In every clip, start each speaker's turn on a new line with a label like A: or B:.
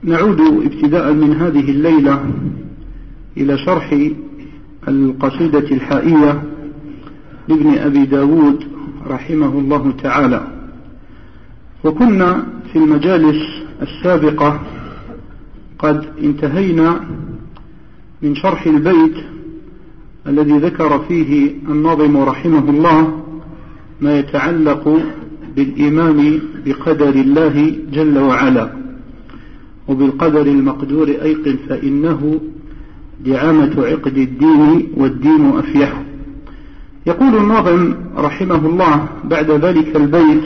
A: نعود ابتداء من هذه الليلة إلى شرح القصيدة الحائية لابن أبي داود رحمه الله تعالى. وكنا في المجالس السابقة قد انتهينا من شرح البيت الذي ذكر فيه الناظم رحمه الله ما يتعلق بالإيمان بقدر الله جل وعلا، وبالقدر المقدور أيقن فإنه دعامة عقد الدين والدين أفيح. يقول الناظم رحمه الله بعد ذلك البيت: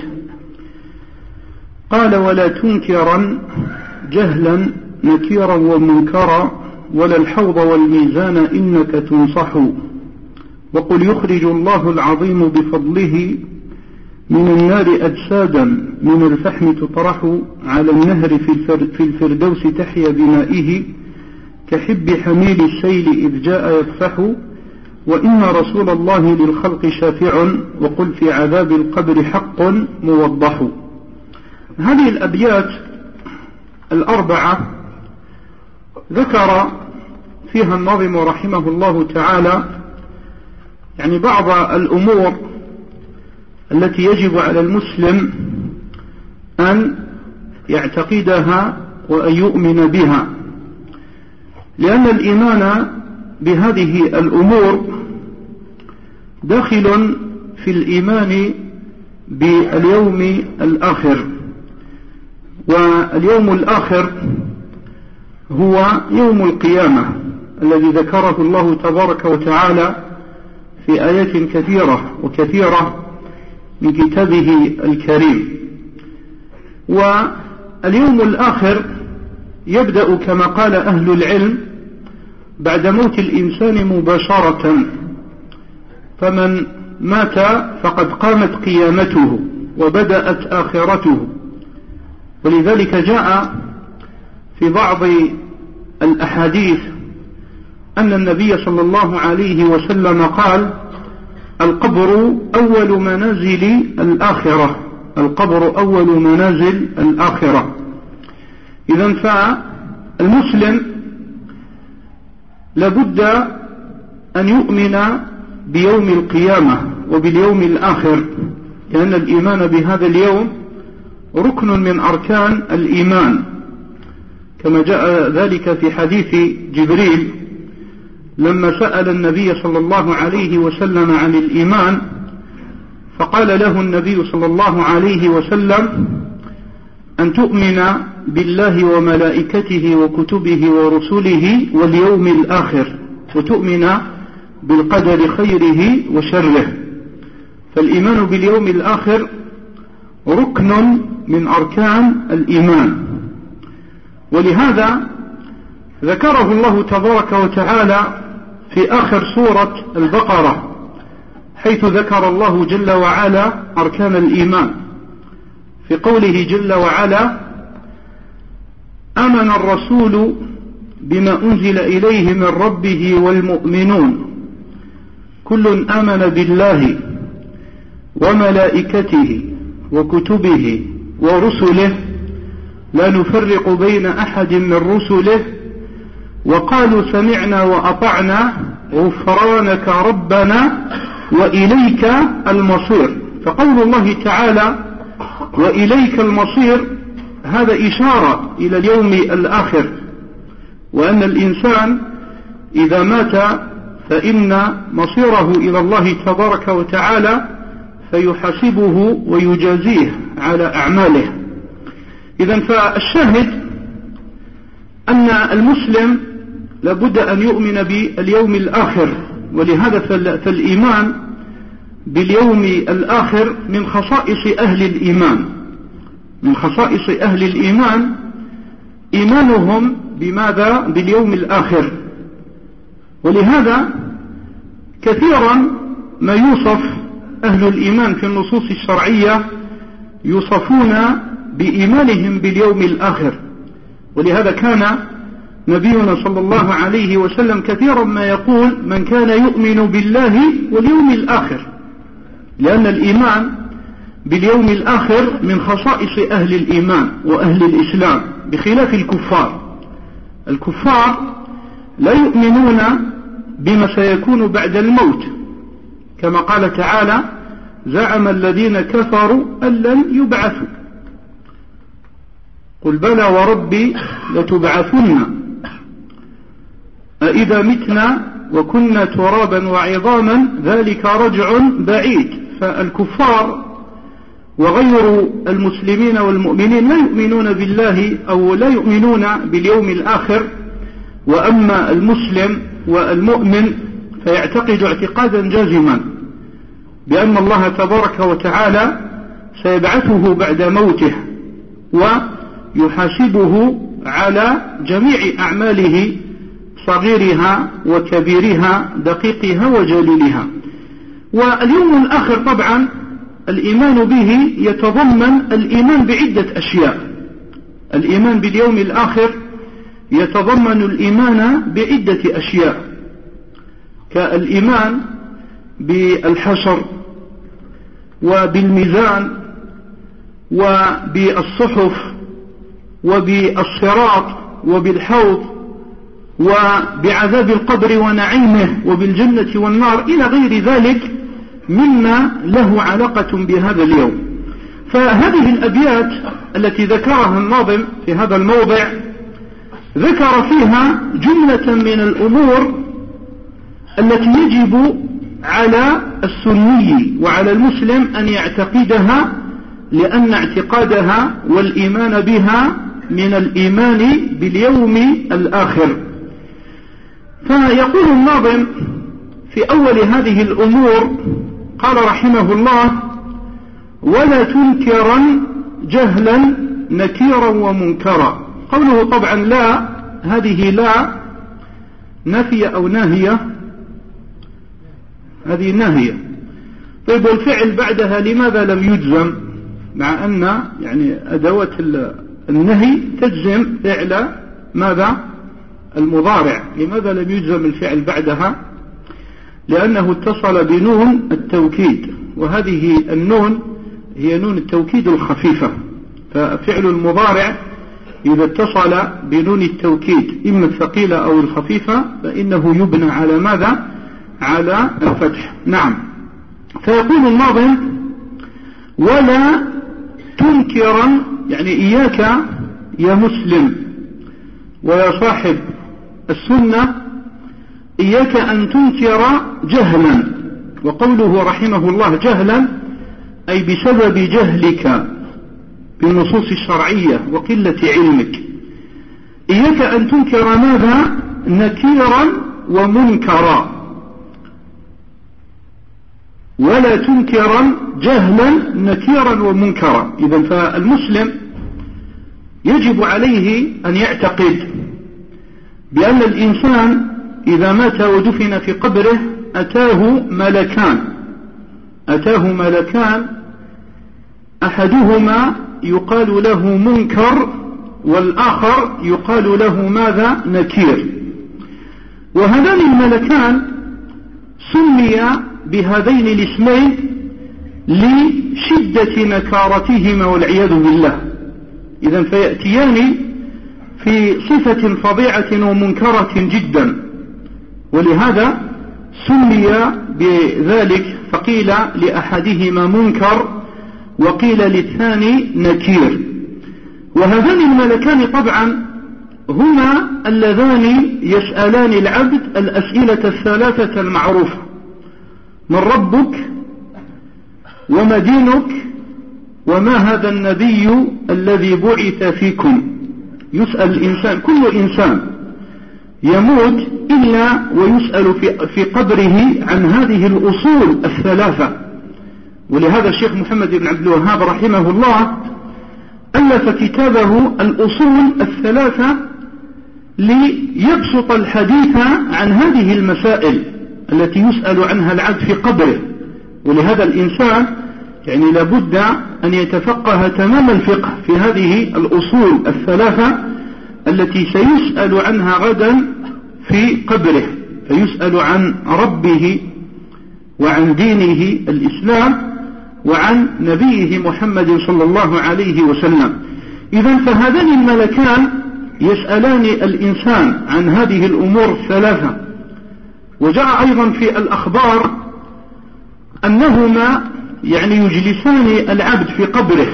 A: قال: ولا تنكرا جهلا نكيرا ومنكرا، ولا الحوض والميزان إنك تنصح، وقل يخرج الله العظيم بفضله من النار أجسادا من الفحم تطرح، على النهر في الفردوس تحيا بمائه، كحب حميل السيل إذ جاء يفح، وإن رسول الله للخلق شافع، وقل في عذاب القبر حق موضح. هذه الأبيات الأربعة ذكر فيها الناظم رحمه الله تعالى يعني بعض الأمور التي يجب على المسلم أن يعتقدها وأن يؤمن بها، لأن الإيمان بهذه الأمور داخل في الإيمان باليوم الآخر. واليوم الآخر هو يوم القيامة الذي ذكره الله تبارك وتعالى في آيات كثيرة من كتابه الكريم. واليوم الآخر يبدأ كما قال أهل العلم بعد موت الإنسان مباشرة، فمن مات فقد قامت قيامته وبدأت آخرته. ولذلك جاء في بعض الأحاديث أن النبي صلى الله عليه وسلم قال: القبر أول منازل الآخرة، القبر أول منازل الآخرة. إذن فالمسلم لابد أن يؤمن بيوم القيامة وباليوم الآخر، لأن الإيمان بهذا اليوم ركن من أركان الإيمان، كما جاء ذلك في حديث جبريل لما سأل النبي صلى الله عليه وسلم عن الإيمان، فقال له النبي صلى الله عليه وسلم: أن تؤمن بالله وملائكته وكتبه ورسله واليوم الآخر، وتؤمن بالقدر خيره وشره. فالإيمان باليوم الآخر ركن من أركان الإيمان. ولهذا ذكره الله تبارك وتعالى في آخر سورة البقرة، حيث ذكر الله جل وعلا أركان الإيمان في قوله جل وعلا: آمن الرسول بما أنزل إليه من ربه والمؤمنون كل آمن بالله وملائكته وكتبه ورسله لا نفرق بين أحد من رسله وقالوا سمعنا وأطعنا غفرانك ربنا وإليك المصير. فقول الله تعالى وإليك المصير هذا إشارة إلى اليوم الآخر، وأن الإنسان إذا مات فإن مصيره إلى الله تبارك وتعالى فيحاسبه ويجازيه على أعماله. إذن فالشاهد أن المسلم لابد أن يؤمن باليوم الآخر، ولهذا فالإيمان باليوم الآخر من خصائص أهل الإيمان، من خصائص أهل الإيمان إيمانهم بماذا؟ باليوم الآخر. ولهذا كثيرا ما يوصف أهل الإيمان في النصوص الشرعية يوصفون بإيمانهم باليوم الآخر. ولهذا كان نبينا صلى الله عليه وسلم كثيرا ما يقول: من كان يؤمن بالله واليوم الآخر، لأن الإيمان باليوم الآخر من خصائص أهل الإيمان وأهل الإسلام. بخلاف الكفار لا يؤمنون بما سيكون بعد الموت، كما قال تعالى: زعم الذين كفروا أن لن يبعثوا، قل بلى وربي لتبعثن أإذا متنا وكنا ترابا وعظاما ذلك رجع بعيد. فالكفار وغير المسلمين والمؤمنين لا يؤمنون بالله أو لا يؤمنون باليوم الآخر، وأما المسلم والمؤمن فيعتقد اعتقادا جازما بأن الله تبارك وتعالى سيبعثه بعد موته ويحاسبه على جميع أعماله صغيرها وكبيرها دقيقها وجليلها. واليوم الآخر طبعا الإيمان به يتضمن الإيمان بعدة أشياء. الإيمان باليوم الآخر يتضمن الإيمان بعدة أشياء، كالإيمان بالحشر وبالميزان وبالصحف وبالصراط وبالحوض وبعذاب القبر ونعيمه وبالجنة والنار إلى غير ذلك مما له علاقة بهذا اليوم. فهذه الأبيات التي ذكرها الناظم في هذا الموضع ذكر فيها جملة من الأمور التي يجب على السني وعلى المسلم أن يعتقدها، لأن اعتقادها والإيمان بها من الإيمان باليوم الآخر. فيقول الناظم في أول هذه الأمور، قال رحمه الله: ولا تنكرا جهلا نكيرا ومنكرا. قوله طبعا لا، هذه لا نفي أو ناهية، هذه ناهية. طيب والفعل بعدها لماذا لم يجزم، مع أن يعني أدوات النهي تجزم فعل ماذا؟ المضارع. لماذا لم يجزم الفعل بعدها؟ لأنه اتصل بنون التوكيد، وهذه النون هي نون التوكيد الخفيفة. ففعل المضارع إذا اتصل بنون التوكيد إما الثقيلة أو الخفيفة فإنه يبنى على ماذا؟ على الفتح. نعم. فيقول الناظم: ولا تنكرا، يعني إياك يا مسلم ويا صاحب السنة، إياك أن تنكر جهلا. وقوله رحمه الله جهلا أي بسبب جهلك بالنصوص الشرعية وقلة علمك. إياك أن تنكر ماذا؟ نكيرا ومنكرا. ولا تنكرا جهلا نكيرا ومنكرا. إذن فالمسلم يجب عليه أن يعتقد بأن الإنسان إذا مات ودفن في قبره أتاه ملكان، أحدهما يقال له منكر والآخر يقال له ماذا؟ نكير. وهذان الملكان سمي بهذين الاسمين لشدة نكارتهما والعياذ بالله. إذن فيأتيان في صفة فظيعة ومنكرة جدا، ولهذا سمي بذلك، فقيل لأحدهما منكر وقيل للثاني نكير. وهذان الملكان طبعا هما اللذان يسألان العبد الأسئلة الثلاثة المعروفة: من ربك وما دينك وما هذا النبي الذي بعث فيكم. يسأل الإنسان، كل إنسان يموت إلا ويسأل في قبره عن هذه الأصول الثلاثة. ولهذا الشيخ محمد بن عبد الوهاب رحمه الله ألف كتابه الأصول الثلاثة ليبسط الحديث عن هذه المسائل التي يسأل عنها العبد في قبره. ولهذا الإنسان يعني لابد أن يتفقه تمام الفقه في هذه الأصول الثلاثة التي سيسأل عنها غدا في قبره، فيسأل عن ربه وعن دينه الإسلام وعن نبيه محمد صلى الله عليه وسلم. إذن فهذان الملكان يسألان الإنسان عن هذه الأمور الثلاثة. وجاء أيضا في الأخبار أنهما يجلسان العبد في قبره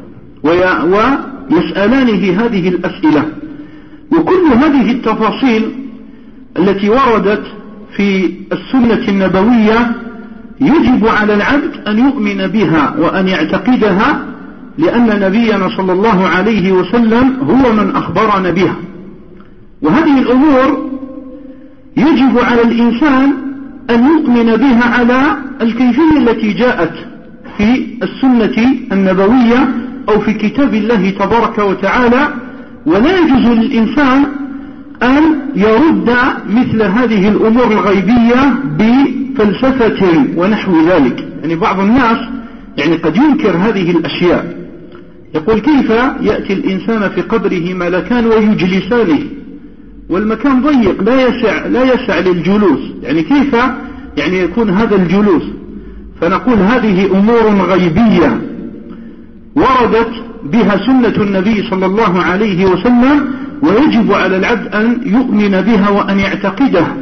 A: ويسألانه هذه الأسئلة. وكل هذه التفاصيل التي وردت في السنة النبوية يجب على العبد أن يؤمن بها وأن يعتقدها، لأن نبينا صلى الله عليه وسلم هو من أخبرنا بها. وهذه الأمور يجب على الإنسان أن يؤمن بها على الكيفية التي جاءت في السنة النبوية أو في كتاب الله تبارك وتعالى. ولا يجوز للإنسان أن يرد مثل هذه الأمور الغيبية بفلسفة ونحو ذلك. بعض الناس قد ينكر هذه الأشياء، يقول كيف يأتي الإنسان في قبره ملكان ويجلسانه والمكان ضيق لا يسع للجلوس، كيف يكون هذا الجلوس؟ فنقول هذه أمور غيبية وردت بها سنة النبي صلى الله عليه وسلم، ويجب على العبد أن يؤمن بها وأن يعتقدها.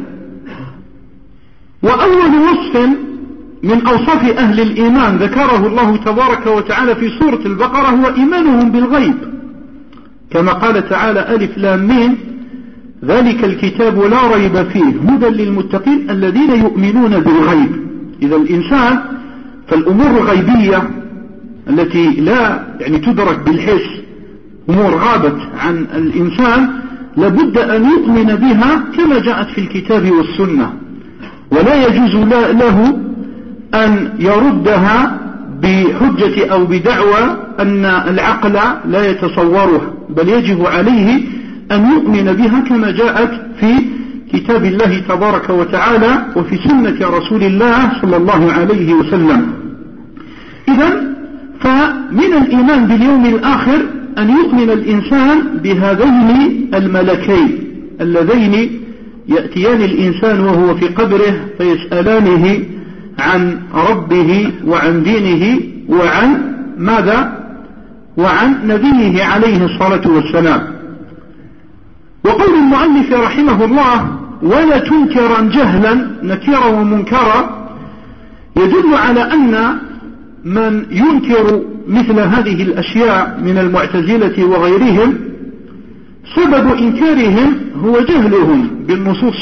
A: وأول وصف من أوصاف أهل الإيمان ذكره الله تبارك وتعالى في سورة البقرة هو إيمانهم بالغيب، كما قال تعالى: ألف لام ميم ذلك الكتاب لا ريب فيه هدى للمتقين الذين يؤمنون بالغيب. إذا الإنسان فالأمور الغيبية التي لا تدرك بالحس، أمور غابت عن الإنسان، لابد أن يؤمن بها كما جاءت في الكتاب والسنة، ولا يجوز له أن يردها بحجة أو بدعوى أن العقل لا يتصورها، بل يجب عليه أن يؤمن بها كما جاءت في كتاب الله تبارك وتعالى وفي سنة رسول الله صلى الله عليه وسلم. إذن فمن الإيمان باليوم الآخر أن يؤمن الإنسان بهذين الملكين اللذين يأتيان الإنسان وهو في قبره فيسألانه عن ربه وعن دينه وعن ماذا؟ وعن نبيه عليه الصلاة والسلام. وقول المؤلف رحمه الله: ولا تنكرا جهلا نكيرا ومنكرا، يدل على أن من ينكر مثل هذه الأشياء من المعتزلة وغيرهم سبب إنكارهم هو جهلهم بالنصوص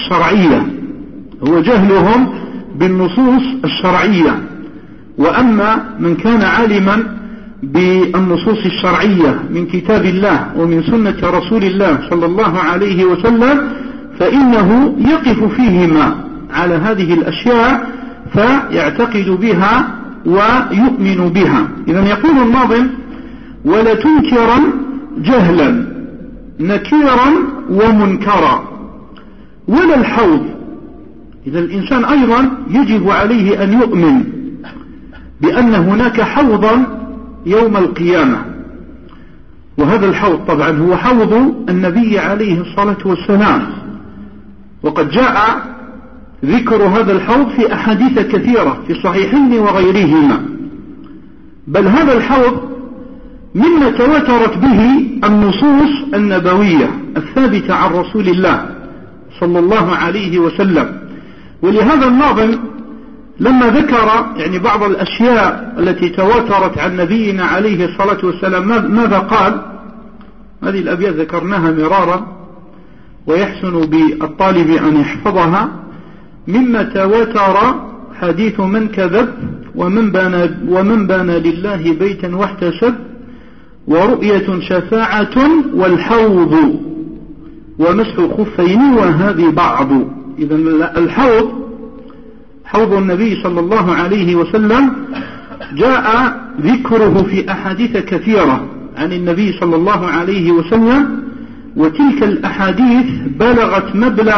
A: الشرعية، وأما من كان عالما بالنصوص الشرعية من كتاب الله ومن سنة رسول الله صلى الله عليه وسلم فإنه يقف فيهما على هذه الأشياء فيعتقد بها ويؤمن بها. إذن يقول الناظم: ولا تنكرا جهلا نكيرا ومنكرا ولا الحوض. إذا الإنسان أيضا يجب عليه أن يؤمن بأن هناك حوضا يوم القيامة، وهذا الحوض طبعا هو حوض النبي عليه الصلاة والسلام، وقد جاء ذكر هذا الحوض في أحاديث كثيرة في الصحيحين وغيرهما، بل هذا الحوض مما تواترت به النصوص النبوية الثابتة عن رسول الله صلى الله عليه وسلم. ولهذا الناظم لما ذكر بعض الأشياء التي تواترت عن نبينا عليه الصلاة والسلام ماذا قال؟ هذه الأبيات ذكرناها مرارا ويحسن بالطالب أن يحفظها: مما تواتر حديث من كذب ومن بان لله بيتا واحتسب ورؤية شفاعة والحوض ومسح خفين وهذه بعض. إذا الحوض حوض النبي صلى الله عليه وسلم جاء ذكره في أحاديث كثيرة عن النبي صلى الله عليه وسلم، وتلك الأحاديث بلغت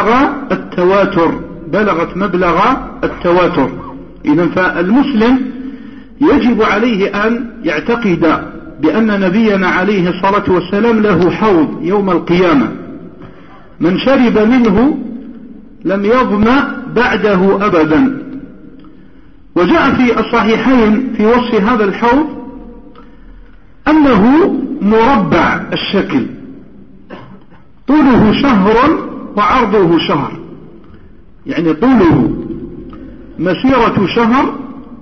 A: مبلغ التواتر. إذن فالمسلم يجب عليه أن يعتقد بأن نبينا عليه الصلاة والسلام له حوض يوم القيامة من شرب منه لم يظمأ بعده أبدا. وجاء في الصحيحين في وصف هذا الحوض أنه مربع الشكل، طوله شهر وعرضه شهر، يعني طوله مسيرة شهر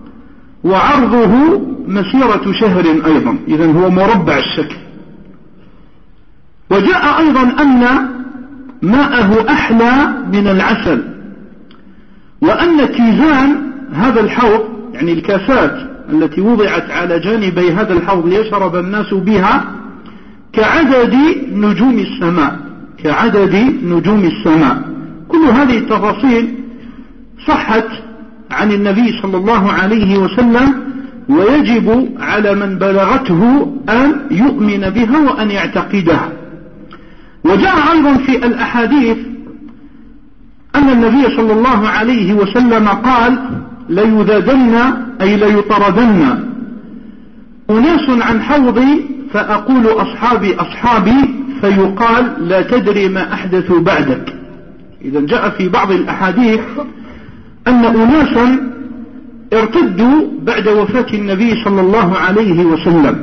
A: وعرضه مسيرة شهر أيضا، إذن هو مربع الشكل. وجاء أيضا أن ماءه أحلى من العسل، وأن كيزان هذا الحوض، يعني الكاسات التي وضعت على جانبي هذا الحوض ليشرب الناس بها، كعدد نجوم السماء، كعدد نجوم السماء. كل هذه التفاصيل صحت عن النبي صلى الله عليه وسلم، ويجب على من بلغته أن يؤمن بها وأن يعتقدها. وجاء أيضا في الأحاديث أن النبي صلى الله عليه وسلم قال: ليذادن أي ليطردن أناس عن حوضي فأقول أصحابي أصحابي، فيقال لا تدري ما أحدثوا بعدك. إذا جاء في بعض الأحاديث أن أناسا ارتدوا بعد وفاة النبي صلى الله عليه وسلم،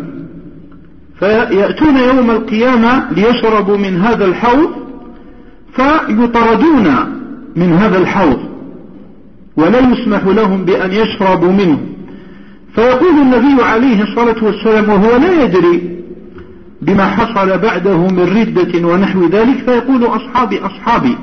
A: فيأتون يوم القيامة ليشربوا من هذا الحوض فيطردون من هذا الحوض ولا يسمح لهم بأن يشربوا منه. فيقول النبي عليه الصلاة والسلام وهو لا يدري بما حصل بعده من ردة ونحو ذلك، فيقول أصحابي أصحابي،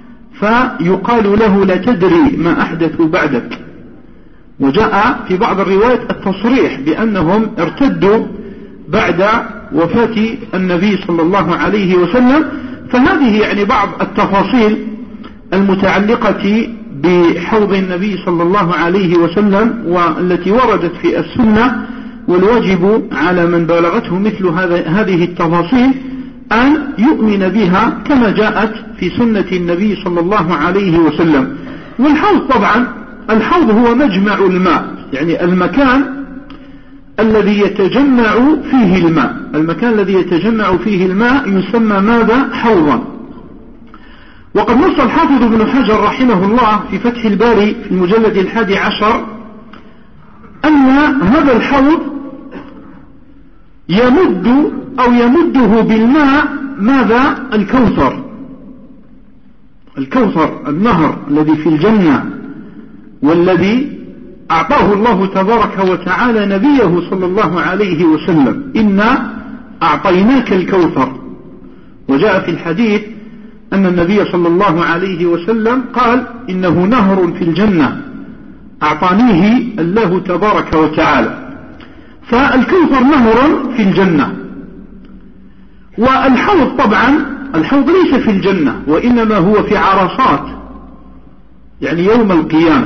A: فيقال له لا تدري ما أحدثوا بعدك. وجاء في بعض الروايات التصريح بأنهم ارتدوا بعد وفاة النبي صلى الله عليه وسلم. فهذه يعني بعض التفاصيل المتعلقة بحوض النبي صلى الله عليه وسلم والتي وردت في السنة، والواجب على من بلغته مثل هذه التفاصيل أن يؤمن بها كما جاءت في سنة النبي صلى الله عليه وسلم. والحوض طبعا، الحوض هو مجمع الماء، يعني المكان الذي يتجمع فيه الماء، المكان الذي يتجمع فيه الماء يسمى ماذا؟ حوضا. وقد نص الحافظ ابن حجر رحمه الله في فتح الباري في المجلد 11 أن هذا الحوض يمده بالماء ماذا؟ الكوثر، الكوثر النهر الذي في الجنة، والذي أعطاه الله تبارك وتعالى نبيه صلى الله عليه وسلم: إنا أعطيناك الكوثر. وجاء في الحديث أن النبي صلى الله عليه وسلم قال: إنه نهر في الجنة أعطانيه الله تبارك وتعالى. فالكوثر نهر في الجنة. والحوض طبعا، الحوض ليس في الجنة، وإنما هو في عرصات، يعني يوم القيامة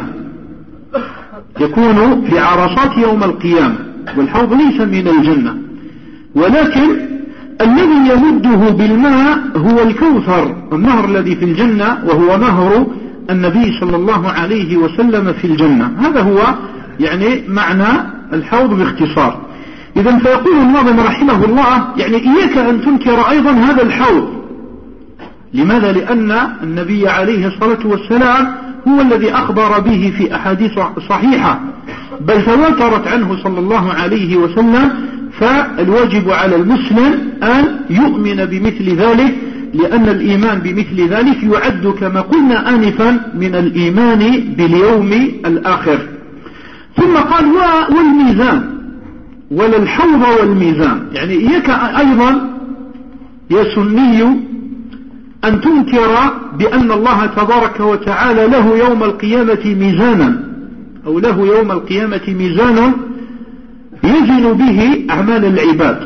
A: يكون في عرصات يوم القيامة، والحوض ليس من الجنة، ولكن الذي يمده بالماء هو الكوثر، النهر الذي في الجنة، وهو نهر النبي صلى الله عليه وسلم في الجنة. هذا هو يعني معنى الحوض باختصار. إذن فيقول الناظم رحمه الله: يعني إياك أن تنكر أيضا هذا الحوض. لماذا؟ لأن النبي عليه الصلاة والسلام هو الذي أخبر به في أحاديث صحيحة، بل تواترت عنه صلى الله عليه وسلم. فالواجب على المسلم أن يؤمن بمثل ذلك، لأن الإيمان بمثل ذلك يعد كما قلنا آنفا من الإيمان باليوم الآخر. ثم قال: والميزان، ولا الحوض والميزان. يعني إياك أيضا يا سني أن تنكر بأن الله تبارك وتعالى له يوم القيامة ميزانا، أو له يوم القيامة ميزان يزن به أعمال العباد.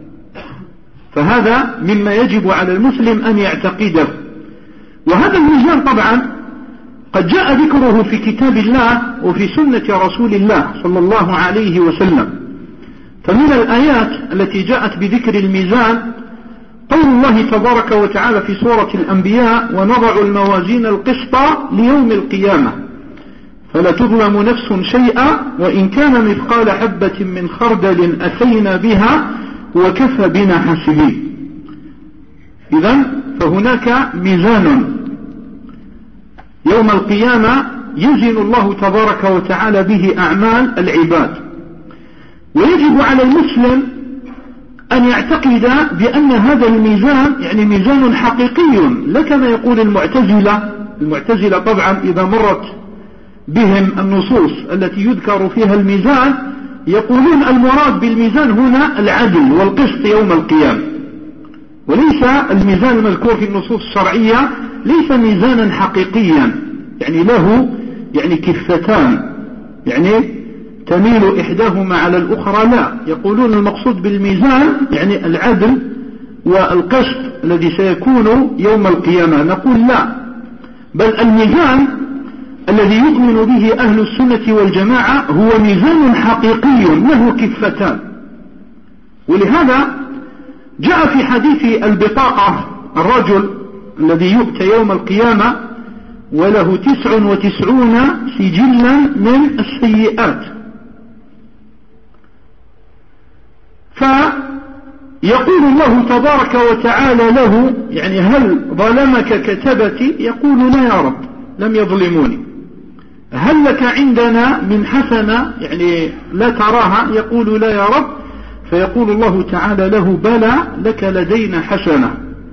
A: فهذا مما يجب على المسلم أن يعتقده. وهذا الميزان طبعا قد جاء ذكره في كتاب الله وفي سنة رسول الله صلى الله عليه وسلم. فمن الآيات التي جاءت بذكر الميزان قول الله تبارك وتعالى في سورة الأنبياء: ونضع الموازين القسط ليوم القيامة فلا تظلم نفس شيئا وإن كان مثقال حبة من خردل أتينا بها وكفى بنا حاسبين. إذن فهناك ميزان يوم القيامة يزن الله تبارك وتعالى به أعمال العباد. ويجب على المسلم أن يعتقد بأن هذا الميزان يعني ميزان حقيقي، لا كما يقول المعتزلة طبعا إذا مرت بهم النصوص التي يذكر فيها الميزان يقولون المراد بالميزان هنا العدل والقسط يوم القيامة، وليس الميزان المذكور في النصوص الشرعية ليس ميزانا حقيقيا يعني له يعني كفتان يعني تميل إحداهما على الأخرى، لا، يقولون المقصود بالميزان يعني العدل والقسط الذي سيكون يوم القيامة. نقول لا، بل الميزان الذي يؤمن به أهل السنة والجماعة هو ميزان حقيقي له كفتان. ولهذا جاء في حديث البطاقة الرجل الذي يؤتى يوم القيامة وله 99 سجلا من السيئات، فيقول الله تبارك وتعالى له يعني هل ظلمك كتبتي؟ يقول لا يا رب لم يظلموني. هل لك عندنا من حسنة يعني لا تراها؟ يقول لا يا رب. فيقول الله تعالى له بلى لك لدينا حسنة،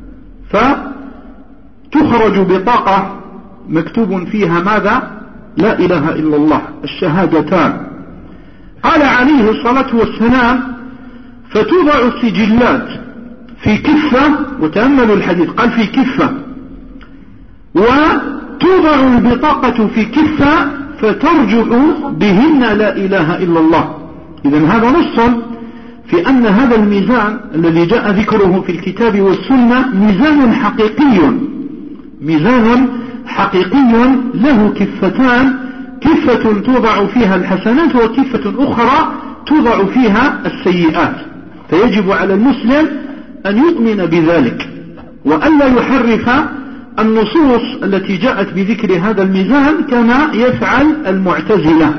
A: فتخرج بطاقة مكتوب فيها ماذا؟ لا إله إلا الله، الشهادتان. قال عليه الصلاة والسلام فتوضع السجلات في كفة، وتأملوا الحديث قال في كفة، وتوضع البطاقة في كفة فترجح بهن لا إله إلا الله. إذن هذا نص في أن هذا الميزان الذي جاء ذكره في الكتاب والسنة ميزان حقيقي له كفتان، كفة توضع فيها الحسنات وكفة أخرى توضع فيها السيئات. فيجب على المسلم أن يؤمن بذلك وألا يحرف النصوص التي جاءت بذكر هذا الميزان كما يفعل المعتزلة.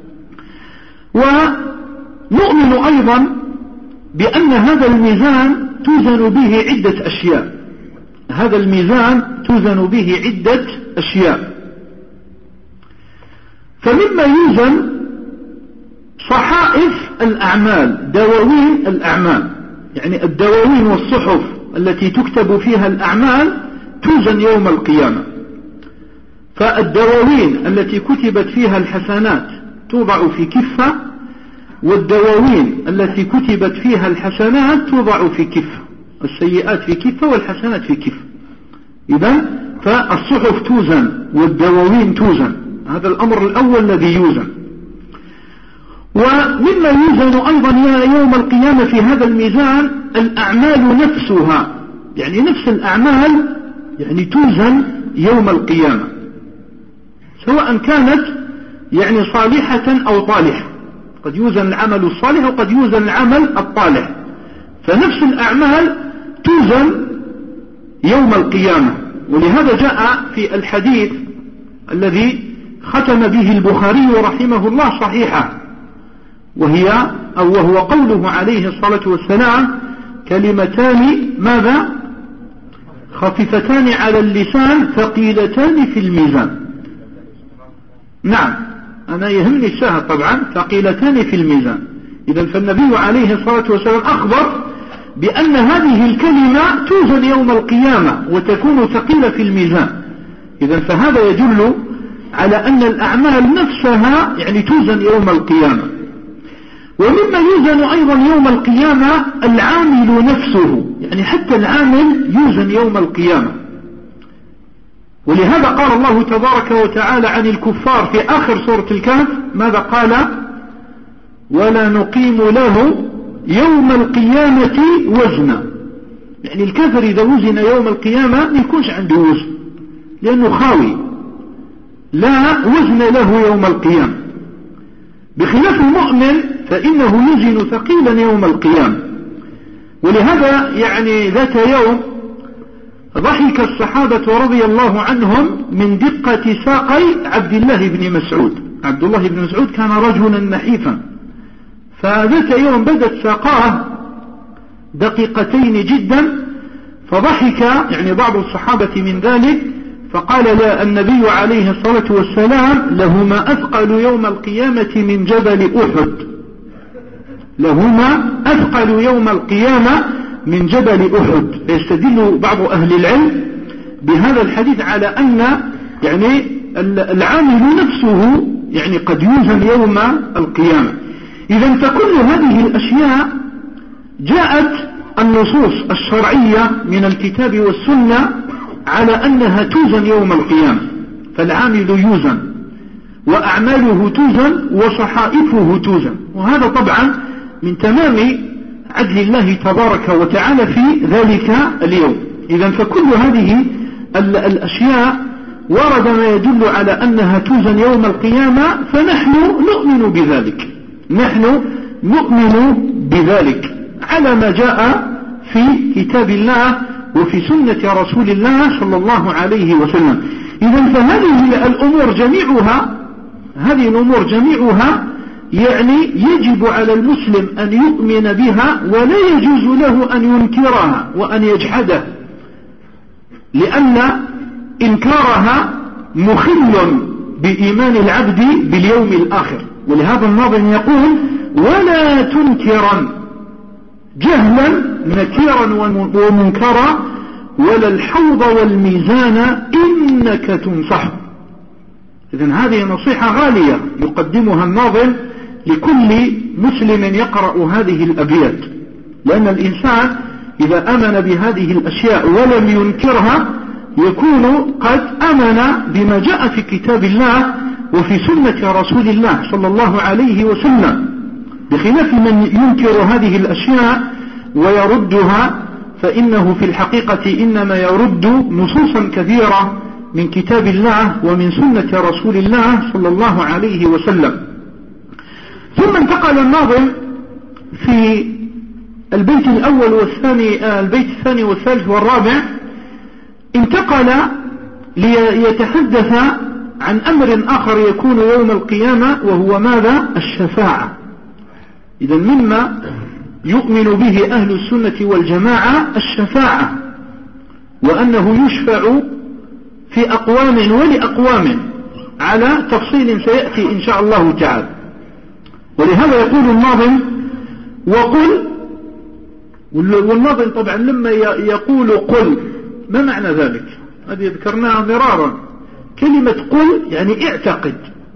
A: ونؤمن أيضا بأن هذا الميزان توزن به عدة أشياء، هذا الميزان توزن به عدة أشياء. فمما يوزن صحائف الأعمال، دواوين الأعمال، يعني الدواوين والصحف التي تكتب فيها الأعمال توزن يوم القيامة. فالدواوين التي كتبت فيها الحسنات توضع في كفة، والدواوين التي كتبت فيها الحسنات توضع في كفة، السيئات في كفة والحسنات في كفة. إذن فالصحف توزن والدواوين توزن، هذا الأمر الأول الذي يوزن. ومما يوزن أيضا يوم القيامة في هذا الميزان الأعمال نفسها، يعني نفس الأعمال يعني توزن يوم القيامة، سواء كانت يعني صالحة أو طالحة، قد يوزن العمل الصالح وقد يوزن العمل الطالح، فنفس الأعمال توزن يوم القيامة. ولهذا جاء في الحديث الذي ختم به البخاري رحمه الله صحيحة، وهو قوله عليه الصلاة والسلام كلمتان ماذا؟ خفيفتان على اللسان ثقيلتان في الميزان. نعم، أنا يهمني الشاهد طبعا، ثقيلتان في الميزان. إذن فالنبي عليه الصلاة والسلام أخبر بأن هذه الكلمة توزن يوم القيامة وتكون ثقيلة في الميزان. إذن فهذا يدل على أن الأعمال نفسها يعني توزن يوم القيامة. ومما يوزن أيضا يوم القيامة العامل نفسه، يعني حتى العامل يوزن يوم القيامة. ولهذا قال الله تبارك وتعالى عن الكفار في آخر سورة الكهف ماذا قال؟ ولا نقيم له يوم القيامة وزنا. يعني الكافر إذا وزن يوم القيامة ما يكونش عنده وزن، لأنه خاوي، لا وزن له يوم القيامة. بخلاف المؤمن فإنه يزن ثقيلا يوم القيامة. ولهذا يعني ذات يوم ضحك الصحابة رضي الله عنهم من دقة ساقي عبد الله بن مسعود. عبد الله بن مسعود كان رجلا نحيفا، فذات يوم بدت ساقاه دقيقتين جدا، فضحك يعني بعض الصحابة من ذلك، فقال لا النبي عليه الصلاة والسلام لهما أثقل يوم القيامة من جبل أحد. لهما أثقل يوم القيامة من جبل أحد. يستدل بعض أهل العلم بهذا الحديث على أن يعني العامل نفسه يعني قد يوزن يوم القيامة. إذا فكل هذه الأشياء جاءت النصوص الشرعية من الكتاب والسنة على أنها توزن يوم القيامة، فالعامل يوزن وأعماله توزن وصحائفه توزن، وهذا طبعا من تمام عدل الله تبارك وتعالى في ذلك اليوم. إذا فكل هذه الأشياء ورد ما يدل على أنها توزن يوم القيامة، فنحن نؤمن بذلك، نحن نؤمن بذلك على ما جاء في كتاب الله وفي سنة رسول الله صلى الله عليه وسلم. إذا فهذه الأمور جميعها يعني يجب على المسلم أن يؤمن بها، ولا يجوز له أن ينكرها وأن يجحدها، لأن إنكارها مخل بإيمان العبد باليوم الآخر. ولهذا الناظم يقول: ولا تنكرا جهلا نكيرا ومنكرا، ولا الحوض والميزان إنك تنصح. إذن هذه نصيحة غالية يقدمها الناظم لكل مسلم يقرأ هذه الأبيات، لأن الإنسان إذا آمن بهذه الأشياء ولم ينكرها يكون قد آمن بما جاء في كتاب الله وفي سنة رسول الله صلى الله عليه وسلم، بخلاف من ينكر هذه الأشياء ويردها، فإنه في الحقيقة إنما يرد نصوصا كثيرة من كتاب الله ومن سنة رسول الله صلى الله عليه وسلم. ثم انتقل الناظم في البيت الأول والثاني، البيت الثاني والثالث والرابع، انتقل ليتحدث عن أمر آخر يكون يوم القيامة، وهو ماذا؟ الشفاعة. إذا مما يؤمن به أهل السنة والجماعة الشفاعة، وأنه يشفع في أقوام ولأقوام على تفصيل سيأتي إن شاء الله تعالى. ولهذا يقول الناظم: وقل، والناظم طبعا لما يقول قل ما معنى ذلك؟ هذه ذكرناها مرارا. كلمة قل يعني اعتقد،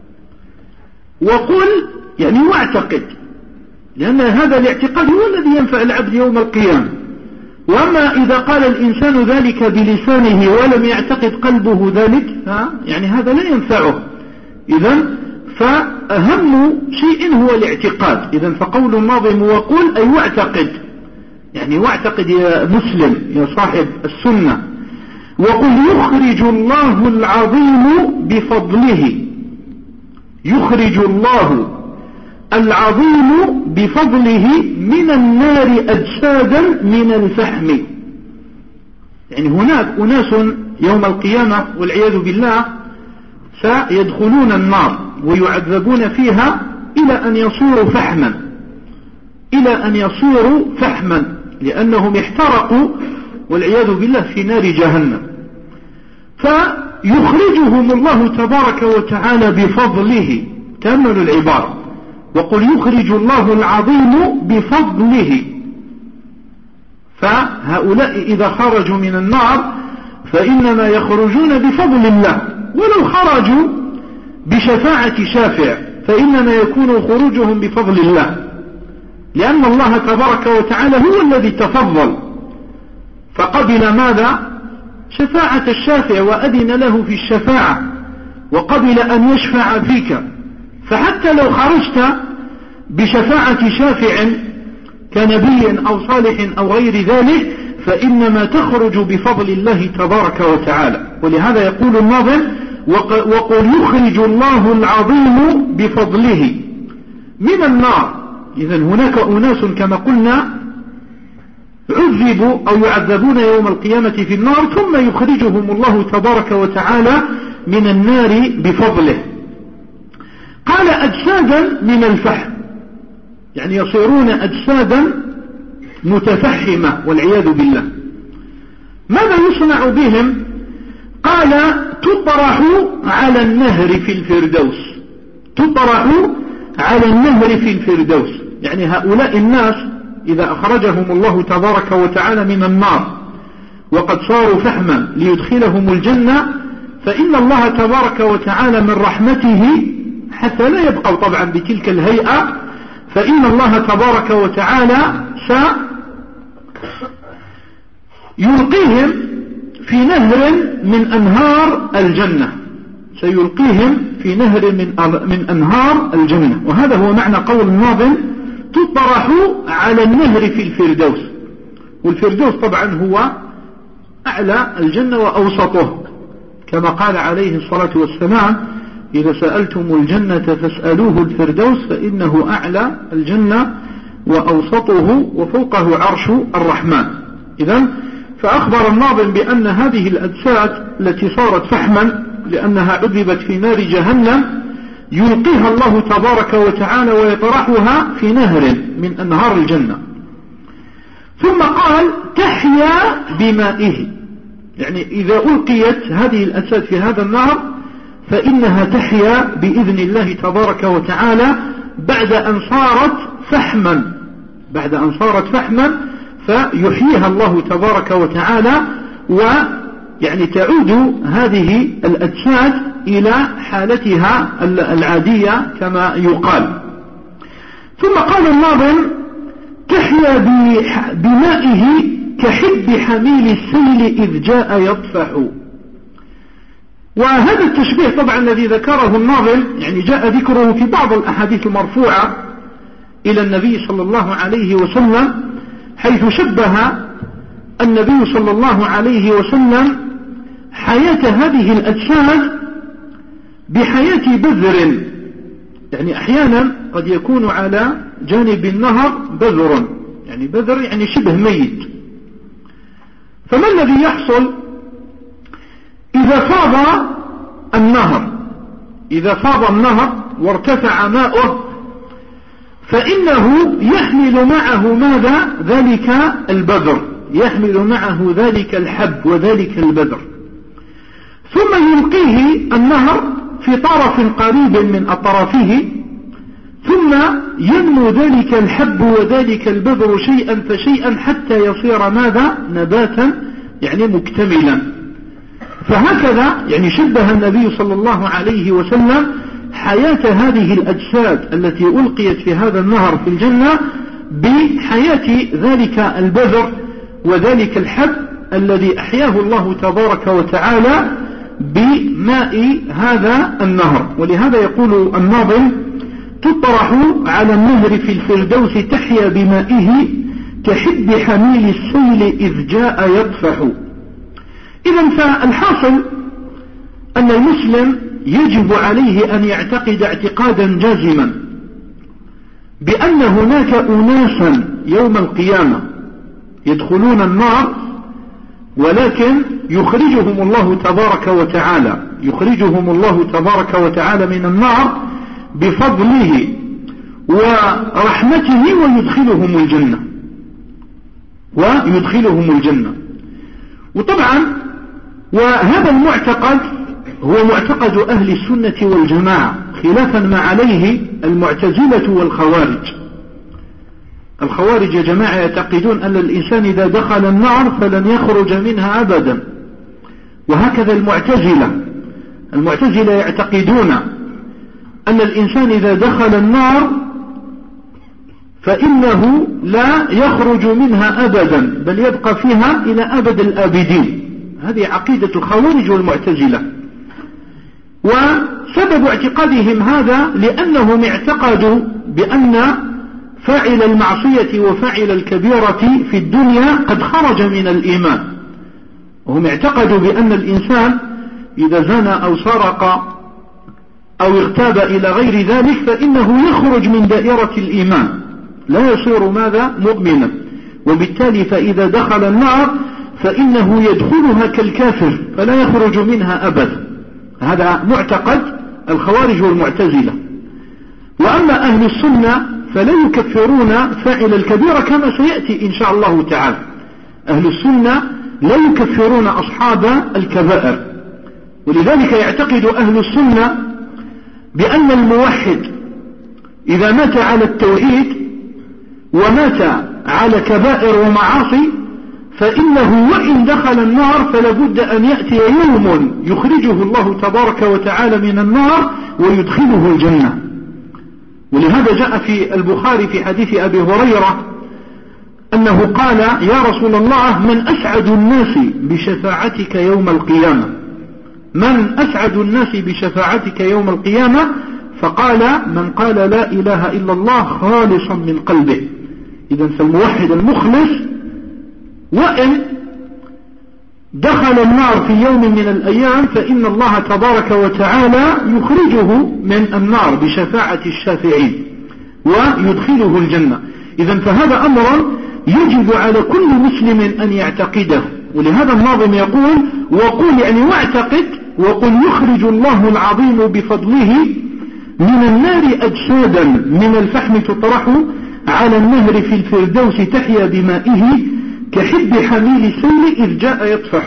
A: وقل يعني واعتقد، لأن هذا الاعتقاد هو الذي ينفع العبد يوم القيامة. وأما إذا قال الإنسان ذلك بلسانه ولم يعتقد قلبه ذلك يعني هذا لا ينفعه. إذن فأهم شيء هو الاعتقاد. إذن فقول الناظم وقل أي واعتقد، يعني واعتقد يا مسلم يا صاحب السنة. وقل يخرج الله العظيم بفضله، يخرج الله العظيم بفضله من النار أجسادا من الفحم. يعني هناك أناس يوم القيامة والعياذ بالله سيدخلون النار ويعذبون فيها إلى أن يصوروا فحما، إلى أن يصوروا فحما، لأنهم احترقوا والعياذ بالله في نار جهنم. فيخرجهم الله تبارك وتعالى بفضله. تأملوا العبارة: وقل يخرج الله العظيم بفضله. فهؤلاء إذا خرجوا من النار فإنما يخرجون بفضل الله، ولو خرجوا بشفاعة شافع فإنما يكون خروجهم بفضل الله، لأن الله تبارك وتعالى هو الذي تفضل فقبل ماذا؟ شفاعة الشافع، وأذن له في الشفاعة، وقبل أن يشفع فيك. فحتى لو خرجت بشفاعة شافع كنبي أو صالح أو غير ذلك فإنما تخرج بفضل الله تبارك وتعالى. ولهذا يقول الناظم: وقل يخرج الله العظيم بفضله من النار. إذن هناك أناس كما قلنا عذبوا أو يعذبون يوم القيامة في النار، ثم يخرجهم الله تبارك وتعالى من النار بفضله. قال أجسادا من الفحم، يعني يصيرون أجسادا متفحمة والعياذ بالله. ماذا يصنع بهم؟ قال: تطرح على النهر في الفردوس، تطرح على النهر في الفردوس. يعني هؤلاء الناس إذا أخرجهم الله تبارك وتعالى من النار وقد صاروا فحما ليدخلهم الجنة، فإن الله تبارك وتعالى من رحمته حتى لا يبقوا طبعا بتلك الهيئة، فإن الله تبارك وتعالى سيلقيهم في نهر من أنهار الجنة، سيلقيهم في نهر من أنهار الجنة. وهذا هو معنى قول الناظم: تطرح على النهر في الفردوس. والفردوس طبعا هو أعلى الجنة وأوسطه، كما قال عليه الصلاة والسلام: إذا سألتم الجنة فاسألوه الفردوس فإنه أعلى الجنة وأوسطه وفوقه عرش الرحمن. إذن فأخبر الناظم بأن هذه الأجساد التي صارت فحما لأنها عذبت في نار جهنم يلقيها الله تبارك وتعالى ويطرحها في نهر من أنهار الجنة. ثم قال: تحيا بمائه، يعني إذا ألقيت هذه الأجساد في هذا النهر فإنها تحيا بإذن الله تبارك وتعالى بعد أن صارت فحما، فيحييها الله تبارك وتعالى، ويعني تعود هذه الأجساد إلى حالتها العادية كما يقال. ثم قال الناظم: تحيا بمائه كحب حميل السيل إذ جاء يطفح. وهذا التشبيه طبعا الذي ذكره الناظم يعني جاء ذكره في بعض الأحاديث المرفوعة إلى النبي صلى الله عليه وسلم، حيث شبه النبي صلى الله عليه وسلم حياة هذه الأجساد بحياة بذر. يعني أحيانا قد يكون على جانب النهر بذر، يعني بذر يعني شبه ميت. فما الذي يحصل إذا فاض النهر وارتفع ماؤه؟ فإنه يحمل معه ماذا؟ ذلك البذر، يحمل معه ذلك الحب وذلك البذر، ثم يلقيه النهر في طرف قريب من أطرافه، ثم ينمو ذلك الحب وذلك البذر شيئا فشيئا حتى يصير ماذا؟ نباتا يعني مكتملا. فهكذا يعني شبه النبي صلى الله عليه وسلم حياة هذه الأجساد التي ألقيت في هذا النهر في الجنة بحياة ذلك البذر وذلك الحب الذي أحياه الله تبارك وتعالى بماء هذا النهر. ولهذا يقول الناظم: تطرح على النهر في الفردوس تحيا بمائه كحب حميل السيل إذ جاء يطفح. إذن فالحاصل أن المسلم يجب عليه أن يعتقد اعتقادا جازما بأن هناك أناسا يوم القيامة يدخلون النار، ولكن يخرجهم الله تبارك وتعالى من النار بفضله ورحمته ويدخلهم الجنة. وطبعا وهذا المعتقد هو معتقد أهل السنة والجماعة، خلافا ما عليه المعتزلة والخوارج. الخوارج يا جماعة يعتقدون أن الإنسان إذا دخل النار فلن يخرج منها أبدا، وهكذا المعتزلة يعتقدون أن الإنسان إذا دخل النار فإنه لا يخرج منها أبدا، بل يبقى فيها إلى أبد الآبدين. هذه عقيدة الخوارج والمعتزلة. وسبب اعتقادهم هذا لأنهم اعتقدوا بأن فاعل المعصية وفاعل الكبيرة في الدنيا قد خرج من الإيمان. وهم اعتقدوا بأن الإنسان إذا زنى أو سرق أو اغتاب إلى غير ذلك فإنه يخرج من دائرة الإيمان، لا يصير ماذا؟ مؤمنا. وبالتالي فإذا دخل النار فإنه يدخلها كالكافر فلا يخرج منها أبدا. هذا معتقد الخوارج والمعتزلة. وأما أهل السنة فلا يكفرون فاعل الكبيرة كما سيأتي إن شاء الله تعالى. أهل السنة لا يكفرون أصحاب الكبائر، ولذلك يعتقد أهل السنة بأن الموحد إذا مات على التوحيد ومات على كبائر ومعاصي فإنه وإن دخل النار فلابد أن يأتي يوم يخرجه الله تبارك وتعالى من النار ويدخله الجنة. ولهذا جاء في البخاري في حديث أبي هريرة أنه قال: يا رسول الله، من أسعد الناس بشفاعتك يوم القيامة؟ من أسعد الناس بشفاعتك يوم القيامة؟ فقال: من قال لا إله إلا الله خالصا من قلبه. إذن فالموحد المخلص وإن دخل النار في يوم من الأيام فإن الله تبارك وتعالى يخرجه من النار بشفاعة الشافعين ويدخله الجنة. إذن فهذا أمر يجب على كل مسلم أن يعتقده. ولهذا الناظم يقول: وقل يعني واعتقد، وقل يخرج الله العظيم بفضله من النار أجسادا من الفحم تطرح على النهر في الفردوس تحيا بمائه كحب حميل السيل إذ جاء يطفح.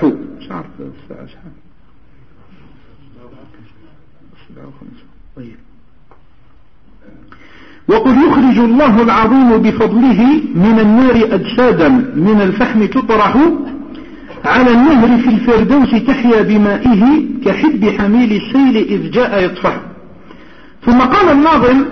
A: وقل يخرج الله العظيم بفضله من النار أجسادا من الفحم تطرح على النهر في الفردوس تحيا بمائه كحب حميل السيل إذ جاء يطفح. ثم قال الناظم: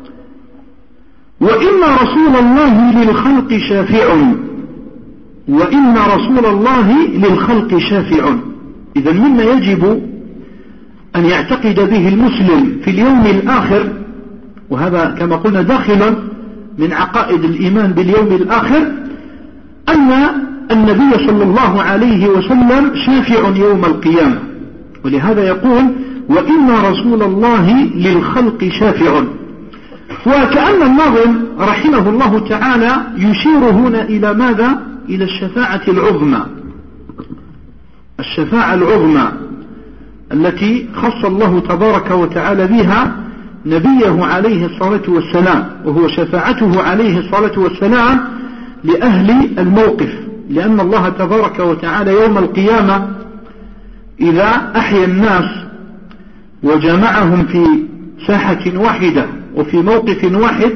A: وإن رسول الله للخلق شافع، وإن رسول الله للخلق شافع. إذا مما يجب أن يعتقد به المسلم في اليوم الآخر، وهذا كما قلنا داخل من عقائد الإيمان باليوم الآخر، أن النبي صلى الله عليه وسلم شافع يوم القيامة. ولهذا يقول: وإن رسول الله للخلق شافع. وكأن الناظم رحمه الله تعالى يشير هنا إلى ماذا؟ إلى الشفاعة العظمى، الشفاعة العظمى التي خص الله تبارك وتعالى بها نبيه عليه الصلاة والسلام، وهو شفاعته عليه الصلاة والسلام لأهل الموقف. لأن الله تبارك وتعالى يوم القيامة إذا أحيا الناس وجمعهم في ساحة واحدة وفي موقف واحد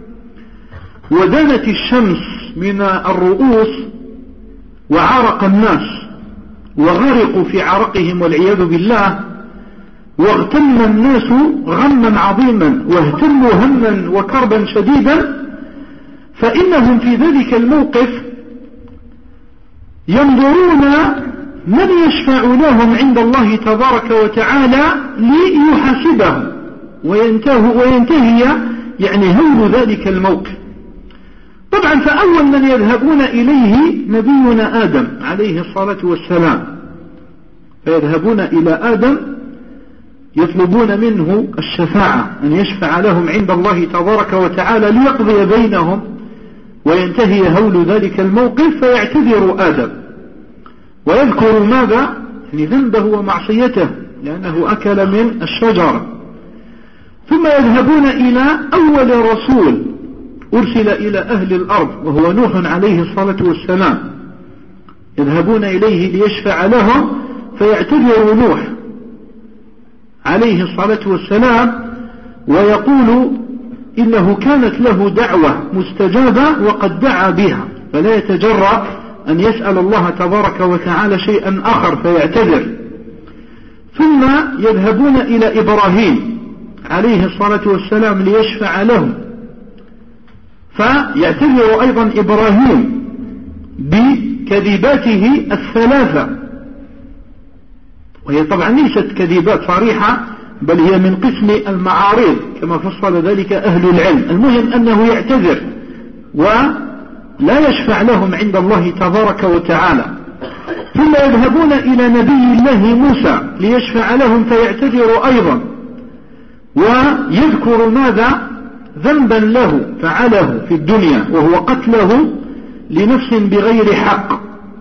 A: ودنت الشمس من الرؤوس وعرق الناس وغرقوا في عرقهم والعياذ بالله، واغتم الناس غما عظيما واهتموا هما وكربا شديدا، فإنهم في ذلك الموقف ينظرون من يشفع لهم عند الله تبارك وتعالى ليحاسبهم وينتهي يعني هول ذلك الموقف. طبعا فأول من يذهبون إليه نبينا آدم عليه الصلاة والسلام، فيذهبون إلى آدم يطلبون منه الشفاعة أن يشفع لهم عند الله تبارك وتعالى ليقضي بينهم وينتهي هول ذلك الموقف، فيعتذر آدم ويذكر ماذا؟ يعني ذنبه ومعصيته لأنه أكل من الشجرة. ثم يذهبون إلى أول رسول أرسل إلى أهل الأرض وهو نوح عليه الصلاة والسلام، يذهبون إليه ليشفع لهم، فيعتذر نوح عليه الصلاة والسلام ويقول إنه كانت له دعوة مستجابة وقد دعا بها، فلا يتجرأ أن يسأل الله تبارك وتعالى شيئا آخر فيعتذر. ثم يذهبون إلى إبراهيم عليه الصلاة والسلام ليشفع لهم، فيعتذر أيضا إبراهيم بكذباته الثلاثة، وهي طبعا ليست كذبات صريحة بل هي من قسم المعارض كما فصل ذلك أهل العلم. المهم أنه يعتذر ولا يشفع لهم عند الله تبارك وتعالى. ثم يذهبون إلى نبي الله موسى ليشفع لهم، فيعتذر أيضا ويذكر ماذا؟ ذنبا له فعله في الدنيا وهو قتله لنفس بغير حق.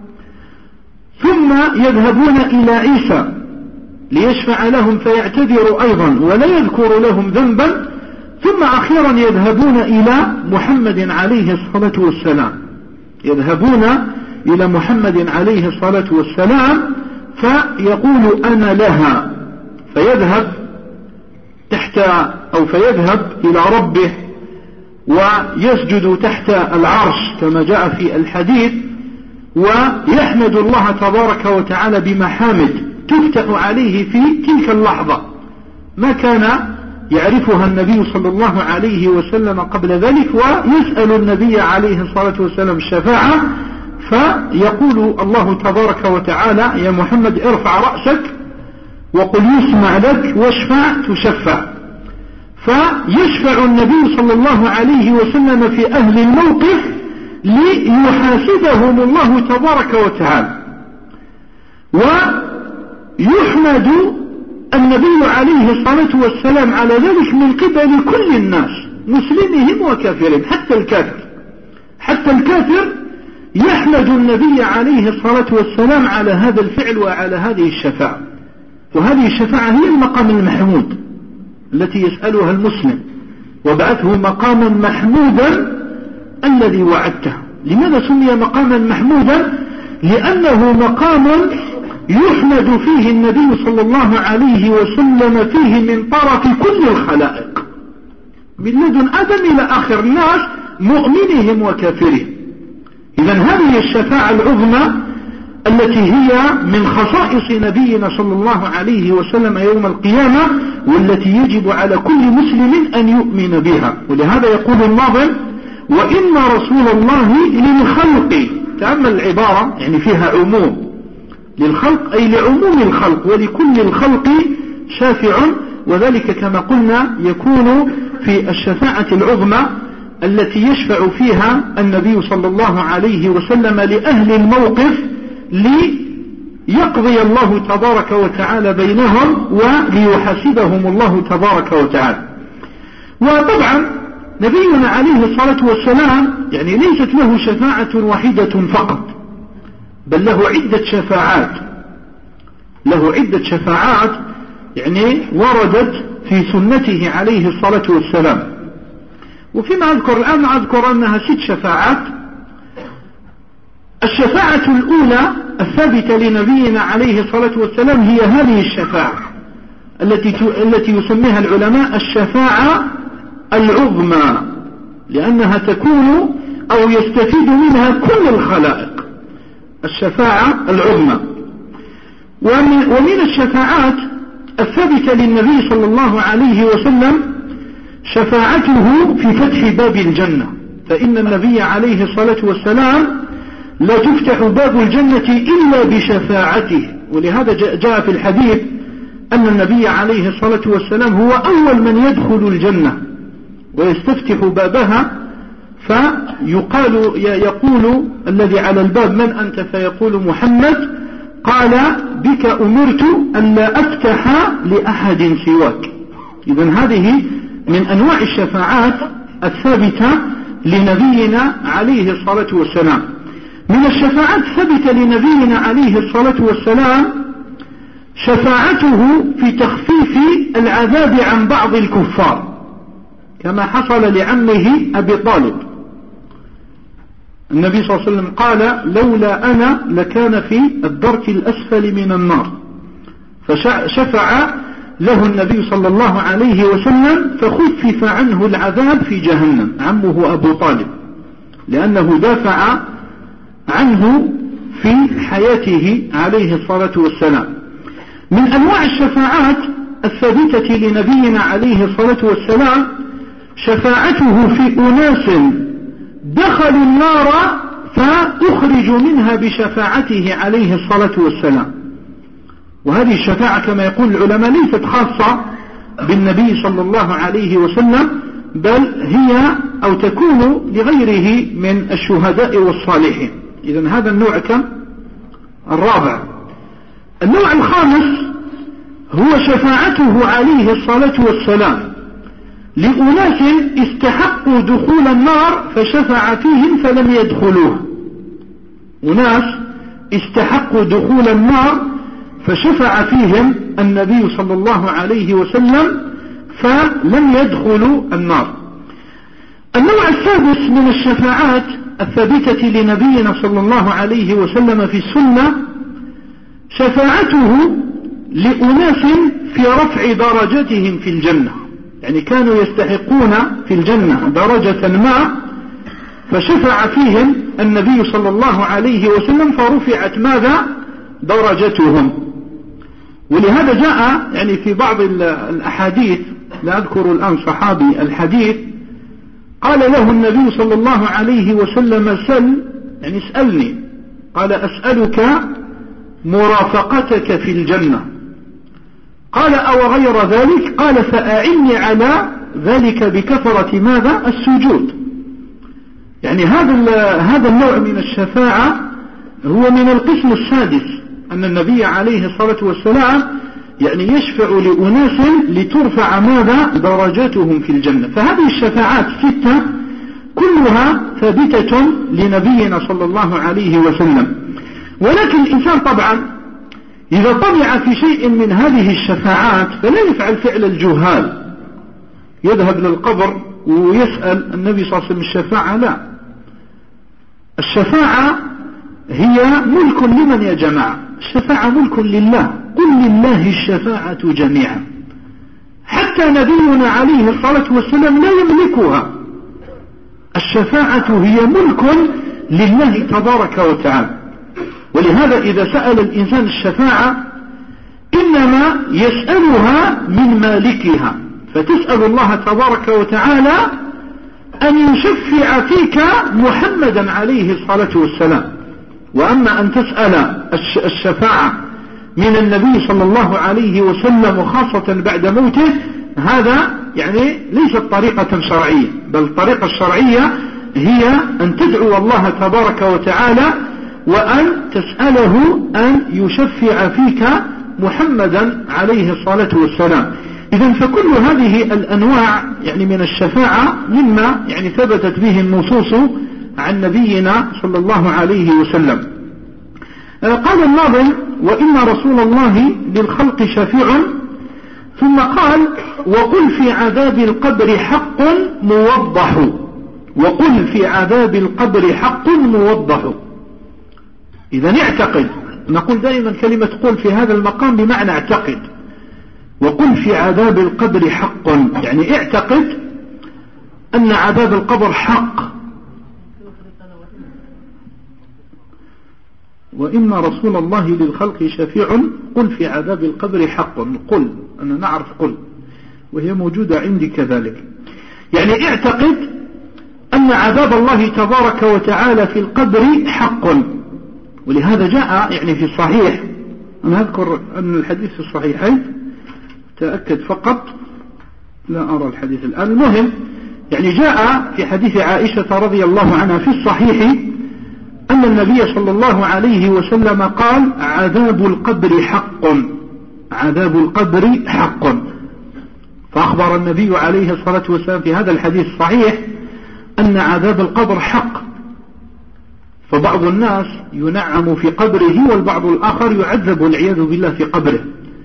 A: ثم يذهبون إلى عيسى ليشفع لهم، فيعتذر أيضا ولا يذكر لهم ذنبا. ثم أخيرا يذهبون إلى محمد عليه الصلاة والسلام، يذهبون إلى محمد عليه الصلاة والسلام فيقول أنا لها، فيذهب فيذهب إلى ربه ويسجد تحت العرش كما جاء في الحديث، ويحمد الله تبارك وتعالى بمحامد تفتح عليه في تلك اللحظة ما كان يعرفها النبي صلى الله عليه وسلم قبل ذلك، ويسأل النبي عليه الصلاة والسلام الشفاعة، فيقول الله تبارك وتعالى: يا محمد ارفع رأسك وقل يسمع لك واشفع تشفع. فيشفع النبي صلى الله عليه وسلم في أهل الموقف ليحاسبهم الله تبارك وتعالى، ويحمد النبي عليه الصلاة والسلام على ذلك من قبل كل الناس مسلمهم وكافرهم، حتى الكافر يحمد النبي عليه الصلاة والسلام على هذا الفعل وعلى هذه الشفاعة. وهذه الشفاعة هي المقام المحمود التي يسألها المسلم: وابعثه مقاما محمودا الذي وعدته. لماذا سمي مقاما محمودا؟ لأنه مقام يحمد فيه النبي صلى الله عليه وسلم فيه من طرف كل الخلائق، من لدن آدم إلى آخر الناس مؤمنهم وكافرهم. إذن هذه الشفاعة العظمى التي هي من خصائص نبينا صلى الله عليه وسلم يوم القيامة، والتي يجب على كل مسلم أن يؤمن بها. ولهذا يقول الناظم: وإن رسول الله للخلق. تأمل العبارة، يعني فيها عموم للخلق، أي لعموم الخلق ولكل الخلق شافع. وذلك كما قلنا يكون في الشفاعة العظمى التي يشفع فيها النبي صلى الله عليه وسلم لأهل الموقف ليقضي الله تبارك وتعالى بينهم وليحاسبهم الله تبارك وتعالى. وطبعا نبينا عليه الصلاة والسلام يعني ليست له شفاعة واحدة فقط، بل له عدة شفاعات يعني وردت في سنته عليه الصلاة والسلام. وفيما أذكر الآن أذكر أنها 6 شفاعات. الشفاعة الأولى الثابتة لنبينا عليه الصلاة والسلام هي هذه الشفاعة التي يسميها العلماء الشفاعة العظمى، لأنها تكون أو يستفيد منها كل الخلائق. الشفاعة العظمى. ومن الشفاعات الثابتة للنبي صلى الله عليه وسلم شفاعته في فتح باب الجنة، فإن النبي عليه الصلاة والسلام لا تفتح باب الجنة إلا بشفاعته. ولهذا جاء في الحديث أن النبي عليه الصلاة والسلام هو أول من يدخل الجنة ويستفتح بابها، يقول الذي على الباب: من أنت؟ فيقول: محمد. قال: بك أمرت أن لا أفتح لأحد سواك. إذن هذه من أنواع الشفاعات الثابتة لنبينا عليه الصلاة والسلام. من الشفاعات الثابتة لنبينا عليه الصلاة والسلام شفاعته في تخفيف العذاب عن بعض الكفار، كما حصل لعمه أبي طالب. النبي صلى الله عليه وسلم قال: لولا أنا لكان في الدرك الأسفل من النار، فشفع له النبي صلى الله عليه وسلم فخفف عنه العذاب في جهنم، عمه أبو طالب، لأنه دافع عنه في حياته عليه الصلاة والسلام. من أنواع الشفاعات الثابتة لنبينا عليه الصلاة والسلام شفاعته في أناس دخلوا النار فأخرج منها بشفاعته عليه الصلاة والسلام. وهذه الشفاعة كما يقول العلماء ليست خاصة بالنبي صلى الله عليه وسلم، بل هي أو تكون لغيره من الشهداء والصالحين. إذن هذا النوع كم؟ الرابع. النوع الخامس هو شفاعته عليه الصلاة والسلام لأناس استحقوا دخول النار فشفع فيهم فلم يدخلوه. أناس استحقوا دخول النار فشفع فيهم النبي صلى الله عليه وسلم فلم يدخلوا النار. النوع السادس من الشفاعات الثابتة لنبينا صلى الله عليه وسلم في السنة شفاعته لأناس في رفع درجاتهم في الجنة. يعني كانوا يستحقون في الجنة درجة ما، فشفع فيهم النبي صلى الله عليه وسلم فرفعت ماذا؟ درجتهم. ولهذا جاء يعني في بعض الأحاديث، لا أذكر الآن صحابي الحديث، قال له النبي صلى الله عليه وسلم سل، يعني اسألني، قال أسألك مرافقتك في الجنة. قال أو غير ذلك؟ قال فأعني على ذلك بكثرة ماذا؟ السجود. يعني هذا النوع من الشفاعة هو من القسم السادس، أن النبي عليه الصلاة والسلام يعني يشفع لأناس لترفع ماذا؟ درجاتهم في الجنة. فهذه الشفاعات 6 كلها ثابتة لنبينا صلى الله عليه وسلم. ولكن الإنسان طبعا إذا طمع في شيء من هذه الشفاعات فلا يفعل فعل الجهال، يذهب للقبر ويسأل النبي صلى الله عليه وسلم الشفاعة. لا، الشفاعة هي ملك لمن يا جماعة؟ الشفاعة ملك لله، قل لله الشفاعة جميعا. حتى نبينا عليه الصلاة والسلام لا يملكها. الشفاعة هي ملك لله تبارك وتعالى. ولهذا إذا سأل الإنسان الشفاعة إنما يسألها من مالكها، فتسأل الله تبارك وتعالى أن يشفع فيك محمدا عليه الصلاة والسلام. وأما أن تسأل الشفاعة من النبي صلى الله عليه وسلم وخاصة بعد موته، هذا يعني ليست طريقة شرعية، بل الطريقة الشرعية هي أن تدعو الله تبارك وتعالى وأن تسأله أن يشفع فيك محمدا عليه الصلاة والسلام. إذن فكل هذه الأنواع يعني من الشفاعة مما يعني ثبتت به النصوص عن نبينا صلى الله عليه وسلم. قال الناظم وإن رسول الله للخلق شفيع، ثم قال وقل في عذاب القبر حق موضح، وقل في عذاب القبر حق موضح. إذا اعتقد، نقول دائما كلمة قل في هذا المقام بمعنى اعتقد، وقل في عذاب القبر حق، يعني اعتقد أن عذاب القبر حق. وإن رسول الله للخلق شفيع قل في عذاب القبر حق، قل أنا نعرف قل وهي موجودة عندي كذلك. يعني اعتقد أن عذاب الله تبارك وتعالى في القبر حق. ولهذا جاء يعني في الصحيح، أنا أذكر أن الحديث في الصحيحين، تأكد فقط، لا أرى الحديث الآن. المهم يعني جاء في حديث عائشة رضي الله عنها في الصحيح أن النبي صلى الله عليه وسلم قال عذاب القبر حق، عذاب القبر حق. فأخبر النبي عليه الصلاة والسلام في هذا الحديث الصحيح أن عذاب القبر حق. فبعض الناس ينعم في قبره والبعض الآخر يعذب والعياذ بالله في قبره.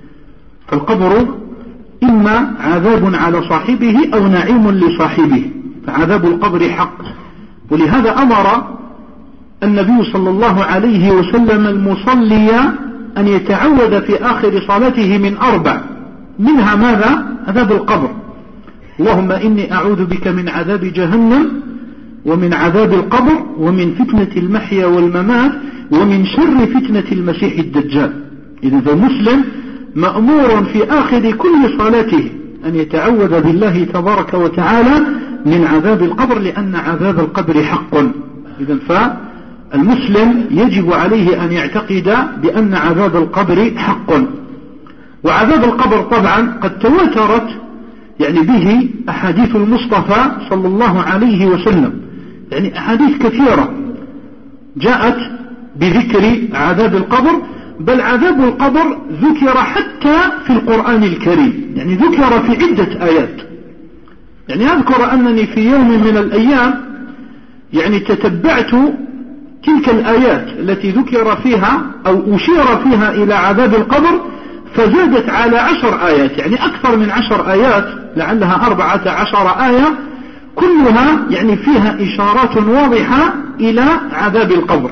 A: فالقبر إما عذاب على صاحبه أو نعيم لصاحبه، فعذاب القبر حق. ولهذا أمر النبي صلى الله عليه وسلم المصلي أن يتعوذ في آخر صلاته من 4، منها ماذا؟ عذاب القبر. اللهم إني أعوذ بك من عذاب جهنم ومن عذاب القبر ومن فتنة المحيا والممات ومن شر فتنة المسيح الدجال. إذن فالمسلم مأمور في آخر كل صلاته أن يتعوذ بالله تبارك وتعالى من عذاب القبر، لأن عذاب القبر حق. إذن فالمسلم يجب عليه أن يعتقد بأن عذاب القبر حق. وعذاب القبر طبعا قد تواترت يعني به أحاديث المصطفى صلى الله عليه وسلم، يعني أحاديث كثيرة جاءت بذكر عذاب القبر، بل عذاب القبر ذكر حتى في القرآن الكريم، يعني ذكر في عدة آيات. يعني أذكر أنني في يوم من الأيام يعني تتبعت تلك الآيات التي ذكر فيها أو أشير فيها إلى عذاب القبر، فزادت على 10 آيات، يعني أكثر من 10 آيات، لعلها 14 آية، كلها يعني فيها إشارات واضحة إلى عذاب القبر.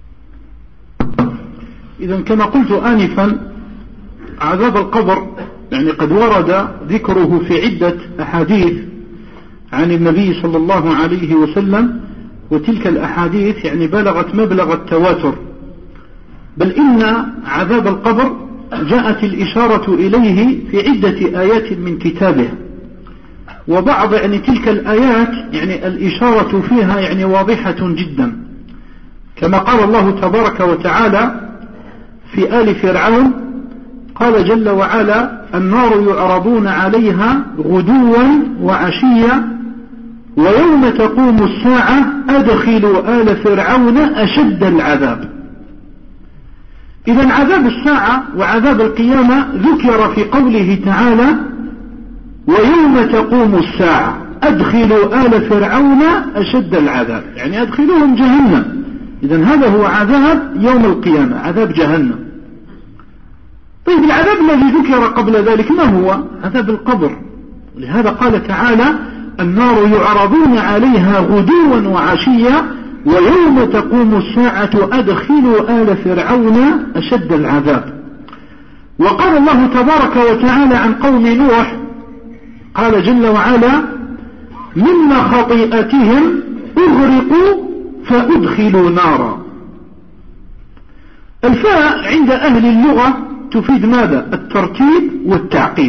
A: إذن كما قلت آنفا عذاب القبر يعني قد ورد ذكره في عدة أحاديث عن النبي صلى الله عليه وسلم، وتلك الأحاديث يعني بلغت مبلغ التواتر، بل إن عذاب القبر جاءت الإشارة إليه في عدة آيات من كتابه، وبعض يعني تلك الآيات يعني الإشارة فيها يعني واضحة جدا، كما قال الله تبارك وتعالى في آل فرعون، قال جل وعلا: النار يعرضون عليها غدوا وعشيا ويوم تقوم الساعة أدخلوا آل فرعون أشد العذاب. إذن عذاب الساعة وعذاب القيامة ذكر في قوله تعالى: ويوم تقوم الساعة أدخلوا آل فرعون أشد العذاب، يعني أدخلوهم جهنم. إذن هذا هو عذاب يوم القيامة، عذاب جهنم. طيب العذاب الذي ذكر قبل ذلك ما هو؟ عذاب القبر. لهذا قال تعالى: النار يعرضون عليها غدوا وعشيا ويوم تقوم الساعة أدخلوا آل فرعون أشد العذاب. وقال الله تبارك وتعالى عن قوم نوح، قال جل وعلا: من خطيئتهم أغرقوا فأدخلوا نارا. الفاء عند أهل اللغة تفيد ماذا؟ الترتيب والتعقيب.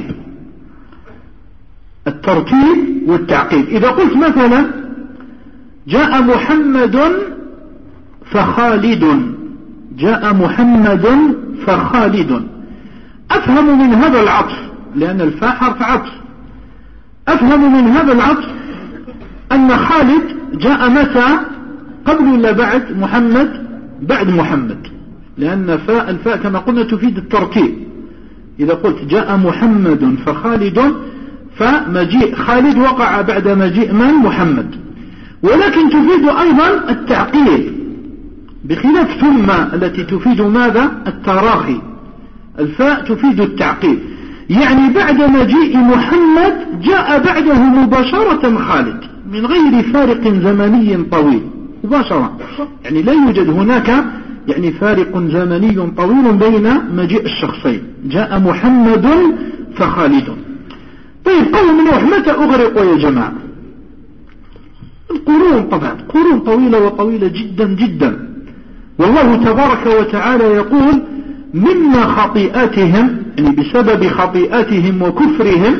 A: الترتيب والتعقيب. إذا قلت مثلا: جاء محمد فخالد، جاء محمد فخالد، أفهم من هذا العطف، لأن الفاء حرف عطف، أفهم من هذا العطف أن خالد جاء متى؟ قبل ولا بعد محمد؟ بعد محمد، لأن الفاء كما قلنا تفيد الترتيب. إذا قلت جاء محمد فخالد، فمجيء خالد وقع بعد مجيء من؟ محمد. ولكن تفيد أيضا التعقيب، بخلاف ثم التي تفيد ماذا؟ التراخي. الفاء تفيد التعقيب، يعني بعد مجيء محمد جاء بعده مباشرة خالد من غير فارق زمني طويل، مباشرة، يعني لا يوجد هناك يعني فارق زمني طويل بين مجيء الشخصين. جاء محمد فخالد. طيب قوم نوح متى أغرقوا يا جماعة؟ القرون، طبعا قرون طويلة وطويلة جدا جدا. والله تبارك وتعالى يقول: مما خطيئاتهم، يعني بسبب خطيئاتهم وكفرهم،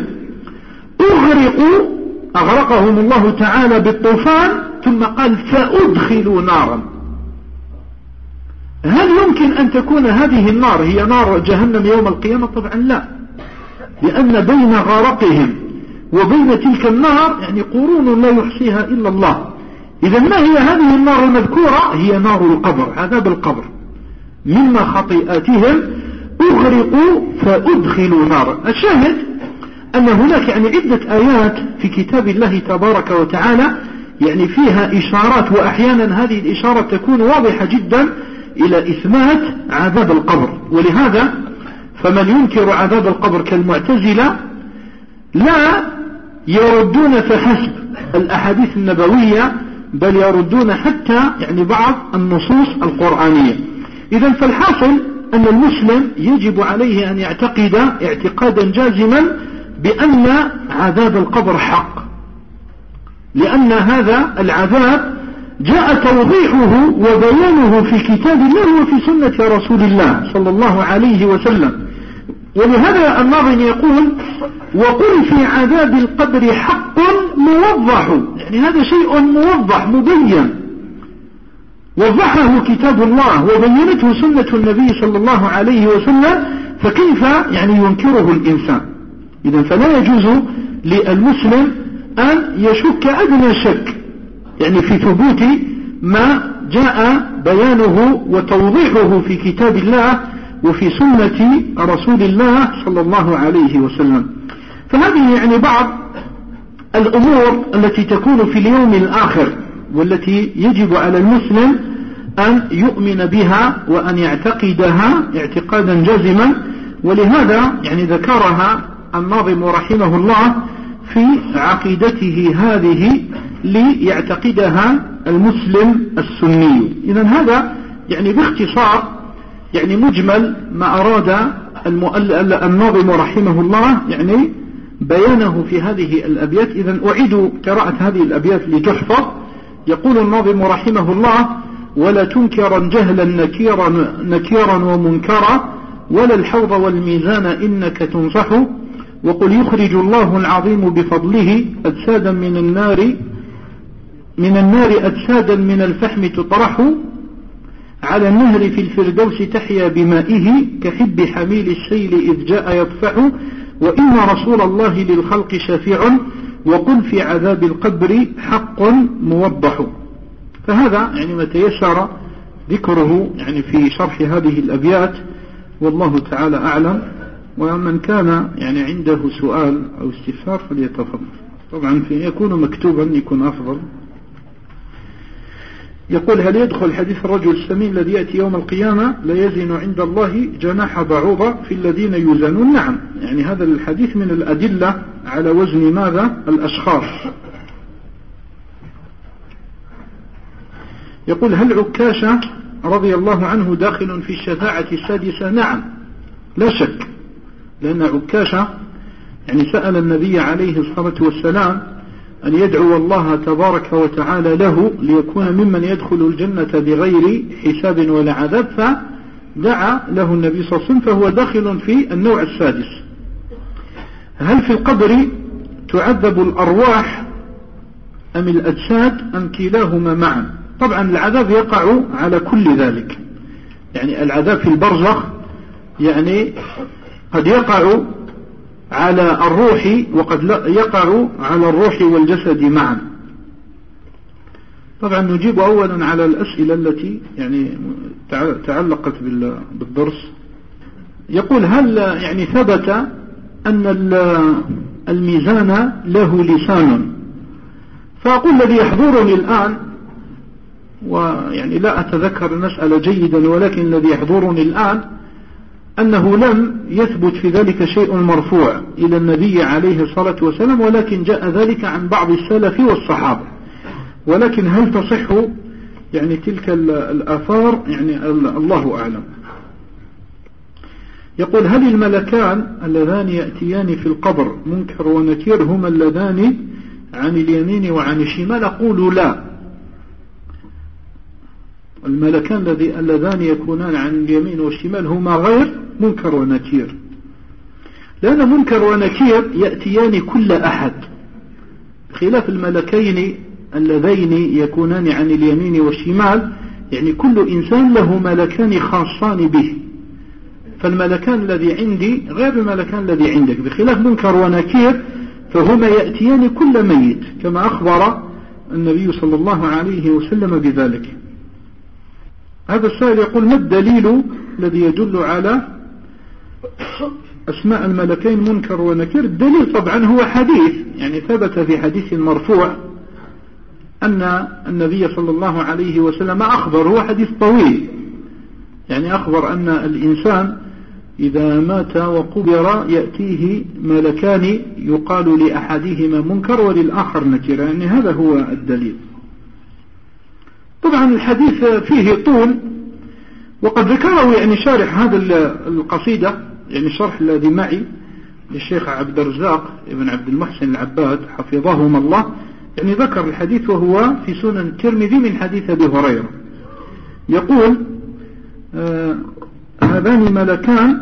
A: أغرقهم الله تعالى بالطوفان، ثم قال: فأدخلوا نارا. هل يمكن أن تكون هذه النار هي نار جهنم يوم القيامة؟ طبعا لا، لأن بين غرقهم وبين تلك النار يعني قرون لا يحصيها إلا الله. إذا ما هي هذه النار المذكورة؟ هي نار القبر، عذاب القبر. مما خطيئاتهم أغرقوا فأدخلوا نارا. الشاهد أن هناك يعني عدة آيات في كتاب الله تبارك وتعالى يعني فيها إشارات، وأحيانا هذه الإشارة تكون واضحة جدا إلى إثبات عذاب القبر. ولهذا فمن ينكر عذاب القبر كالمعتزلة لا يردون فحسب الأحاديث النبوية، بل يردون حتى يعني بعض النصوص القرآنية. إذن فالحاصل أن المسلم يجب عليه أن يعتقد اعتقادا جازما بأن عذاب القبر حق، لأن هذا العذاب جاء توضيحه وبيانه في كتاب الله وفي سنة رسول الله صلى الله عليه وسلم. ولهذا الناظم يقول: وقل في عذاب القبر حق موضح، يعني هذا شيء موضح مبين، وضحه كتاب الله وبينته سنة النبي صلى الله عليه وسلم، فكيف يعني ينكره الإنسان؟ إذن فلا يجوز للمسلم أن يشك أدنى شك يعني في ثبوت ما جاء بيانه وتوضيحه في كتاب الله وفي سنة رسول الله صلى الله عليه وسلم. فهذه يعني بعض الأمور التي تكون في اليوم الآخر، والتي يجب على المسلم أن يؤمن بها وأن يعتقدها اعتقادا جازما. ولهذا يعني ذكرها الناظم رحمه الله في عقيدته هذه ليعتقدها المسلم السني. إذن هذا يعني باختصار يعني مجمل ما أراد الناظم رحمه الله يعني بيانه في هذه الأبيات. إذن أعيد قراءة هذه الأبيات لتحفظ. يقول الناظم رحمه الله: ولا تنكرا جهلا نكيرا ومنكرا، ولا الحوض والميزان إنك تنصح، وقل يخرج الله العظيم بفضله أجسادا من النار أجسادا من الفحم تطرح، على النهر في الفردوس تحيا بمائه، كحب حميل السيل إذ جاء يطفح، وإن رسول الله للخلق شفيع، وقل في عذاب القبر حق موضح. فهذا يعني ما تيسر ذكره يعني في شرح هذه الأبيات، والله تعالى أعلم. ومن كان يعني عنده سؤال أو استفسار فليتفضل. طبعا يكون مكتوبا يكون أفضل. يقول: هل يدخل حديث الرجل السمين الذي يأتي يوم القيامة لا يزن عند الله جناح بعوضة في الذين يزنون؟ نعم، يعني هذا الحديث من الأدلة على وزن ماذا؟ الأشخاص. يقول: هل عكاشة رضي الله عنه داخل في الشفاعة السادسة؟ نعم لا شك، لأن عكاشة يعني سأل النبي عليه الصلاة والسلام أن يدعو الله تبارك وتعالى له ليكون ممن يدخل الجنة بغير حساب ولا عذاب، فدعا له النبي صلى الله عليه وسلم، فهو داخل في النوع السادس. هل في القبر تعذب الأرواح أم الأجساد أم كلاهما معا؟ طبعا العذاب يقع على كل ذلك، يعني العذاب في البرزخ يعني قد يقع على الروح وقد لا يقع على الروح والجسد معا. طبعا نجيب أولا على الأسئلة التي يعني تعلقت بالدرس. يقول: هل يعني ثبت أن الميزان له لسان؟ فأقول الذي يحضرني الآن، ويعني لا أتذكر المسألة جيدا، ولكن الذي يحضرني الآن أنه لم يثبت في ذلك شيء مرفوع إلى النبي عليه الصلاة والسلام، ولكن جاء ذلك عن بعض السلف والصحابة. ولكن هل تصح يعني تلك الآثار؟ يعني الله أعلم. يقول: هل الملكان اللذان يأتيان في القبر منكر ونكير هما اللذان عن اليمين وعن الشمال؟ أقول لا. الملكان اللذان يكونان عن اليمين والشمال هما غير منكر ونكير، لأن منكر ونكير يأتيان كل أحد، خلاف الملكين اللذين يكونان عن اليمين والشمال، يعني كل إنسان له ملكان خاصان به، فالملكان الذي عندي غير الملكان الذي عندك، بخلاف منكر ونكير فهما يأتيان كل ميت، كما أخبر النبي صلى الله عليه وسلم بذلك. هذا السائل يقول: ما الدليل الذي يدل على أسماء الملكين منكر ونكير؟ الدليل طبعا هو حديث، يعني ثبت في حديث مرفوع أن النبي صلى الله عليه وسلم أخبر، هو حديث طويل، يعني أخبر أن الإنسان إذا مات وقبر يأتيه ملكان يقال لأحدهما منكر وللآخر نكير، يعني هذا هو الدليل. طبعا الحديث فيه طول، وقد ذكره يعني شارح هذا القصيدة، يعني الشرح الذي معي للشيخ عبد الرزاق ابن عبد المحسن العباد حفظهما الله، يعني ذكر الحديث وهو في سنن الترمذي من حديث أبي هريرة. يقول: هذان ملكان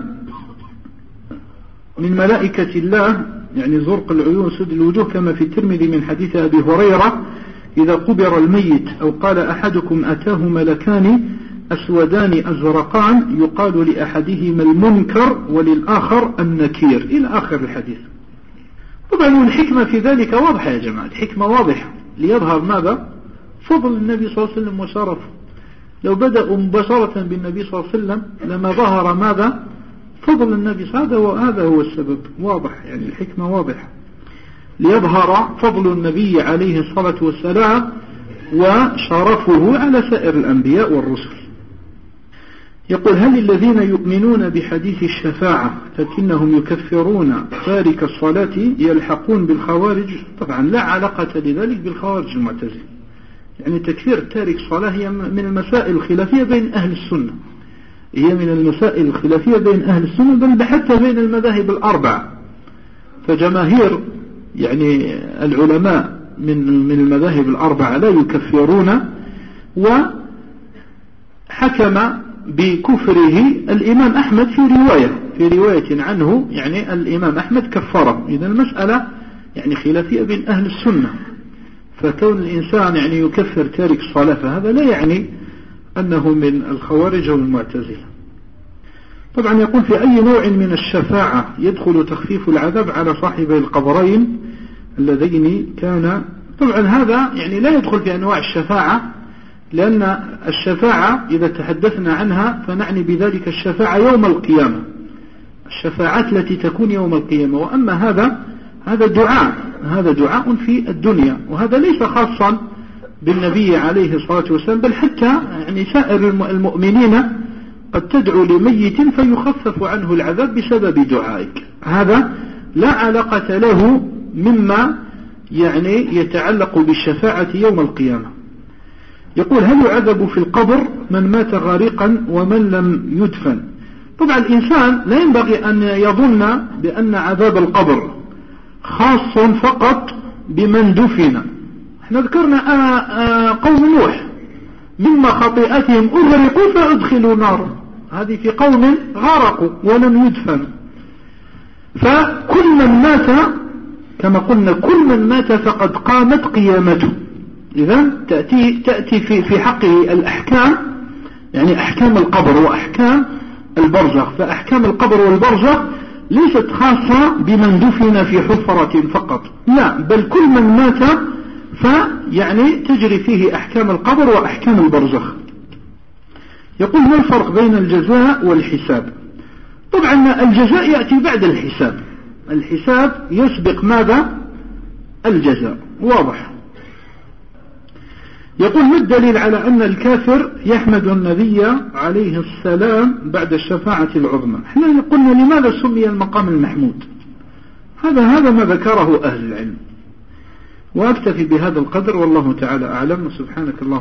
A: من ملائكة الله، يعني زرق العيون سد الوجوه، كما في الترمذي من حديث أبي هريرة: إذا قبر الميت أو قال أحدكم أتاه ملكان أسودان أزرقان يقال لأحدهما المنكر وللآخر النكير، إلى آخر الحديث. طبعا الحكمة في ذلك واضحة يا جماعة، الحكمة واضحة، ليظهر ماذا؟ فضل النبي صلى الله عليه وسلم وشرفه. لو بدأوا مباشرة بالنبي صلى الله عليه وسلم لما ظهر ماذا؟ فضل النبي صلى الله عليه وسلم، وهذا هو السبب واضح، يعني الحكمة واضحة، ليظهر فضل النبي عليه الصلاة والسلام وشرفه على سائر الأنبياء والرسل. يقول: هل الذين يؤمنون بحديث الشفاعة لكنهم يكفرون تارك الصلاة يلحقون بالخوارج؟ طبعا لا علاقة لذلك بالخوارج المعتزلة، يعني تكفير تارك الصلاة هي من المسائل الخلافية بين أهل السنة، هي من المسائل الخلافية بين أهل السنة بل حتى بين المذاهب الأربع. فجماهير يعني العلماء من المذاهب الأربعة لا يكفرون، وحكم بكفره الإمام أحمد في رواية عنه، يعني الإمام أحمد كفره. إذا المسألة يعني خلافية بين أهل السنة، فكون الإنسان يعني يكفر تارك الصلاة فهذا لا يعني أنه من الخوارج أو المعتزلة. طبعا يقول في أي نوع من الشفاعة يدخل تخفيف العذاب على صاحبي القبرين اللذين كان. طبعا هذا يعني لا يدخل في أنواع الشفاعة، لأن الشفاعة إذا تحدثنا عنها فنعني بذلك الشفاعة يوم القيامة، الشفاعات التي تكون يوم القيامة. وأما هذا دعاء في الدنيا، وهذا ليس خاصا بالنبي عليه الصلاة والسلام، بل حتى يعني سائر المؤمنين قد تدعو لميت فيخفف عنه العذاب بسبب دعائك. هذا لا علاقة له مما يعني يتعلق بالشفاعة يوم القيامة. يقول هل يعذب في القبر من مات غارقا ومن لم يدفن؟ طبعا الإنسان لا ينبغي أن يظن بأن عذاب القبر خاص فقط بمن دفن. احنا ذكرنا قوم نوح مما خطيئتهم أغرقوا فأدخلوا نارا، هذه في قوم غرقوا ولم يدفنوا. فكل من مات كما قلنا كل من مات فقد قامت قيامته. إذا تأتي في حقه الأحكام، يعني أحكام القبر وأحكام البرزخ. فأحكام القبر والبرزخ ليست خاصة بمن دفن في حفرة فقط، لا، بل كل من مات فيعني تجري فيه أحكام القبر وأحكام البرزخ. يقول ما الفرق بين الجزاء والحساب؟ طبعا الجزاء يأتي بعد الحساب، الحساب يسبق ماذا؟ الجزاء، واضح. يقول ما الدليل على أن الكافر يحمد النبي عليه السلام بعد الشفاعة العظمى؟ احنا قلنا لماذا سمي المقام المحمود؟ هذا ما ذكره أهل العلم. وأكتفي بهذا القدر والله تعالى أعلم. سبحانك اللهم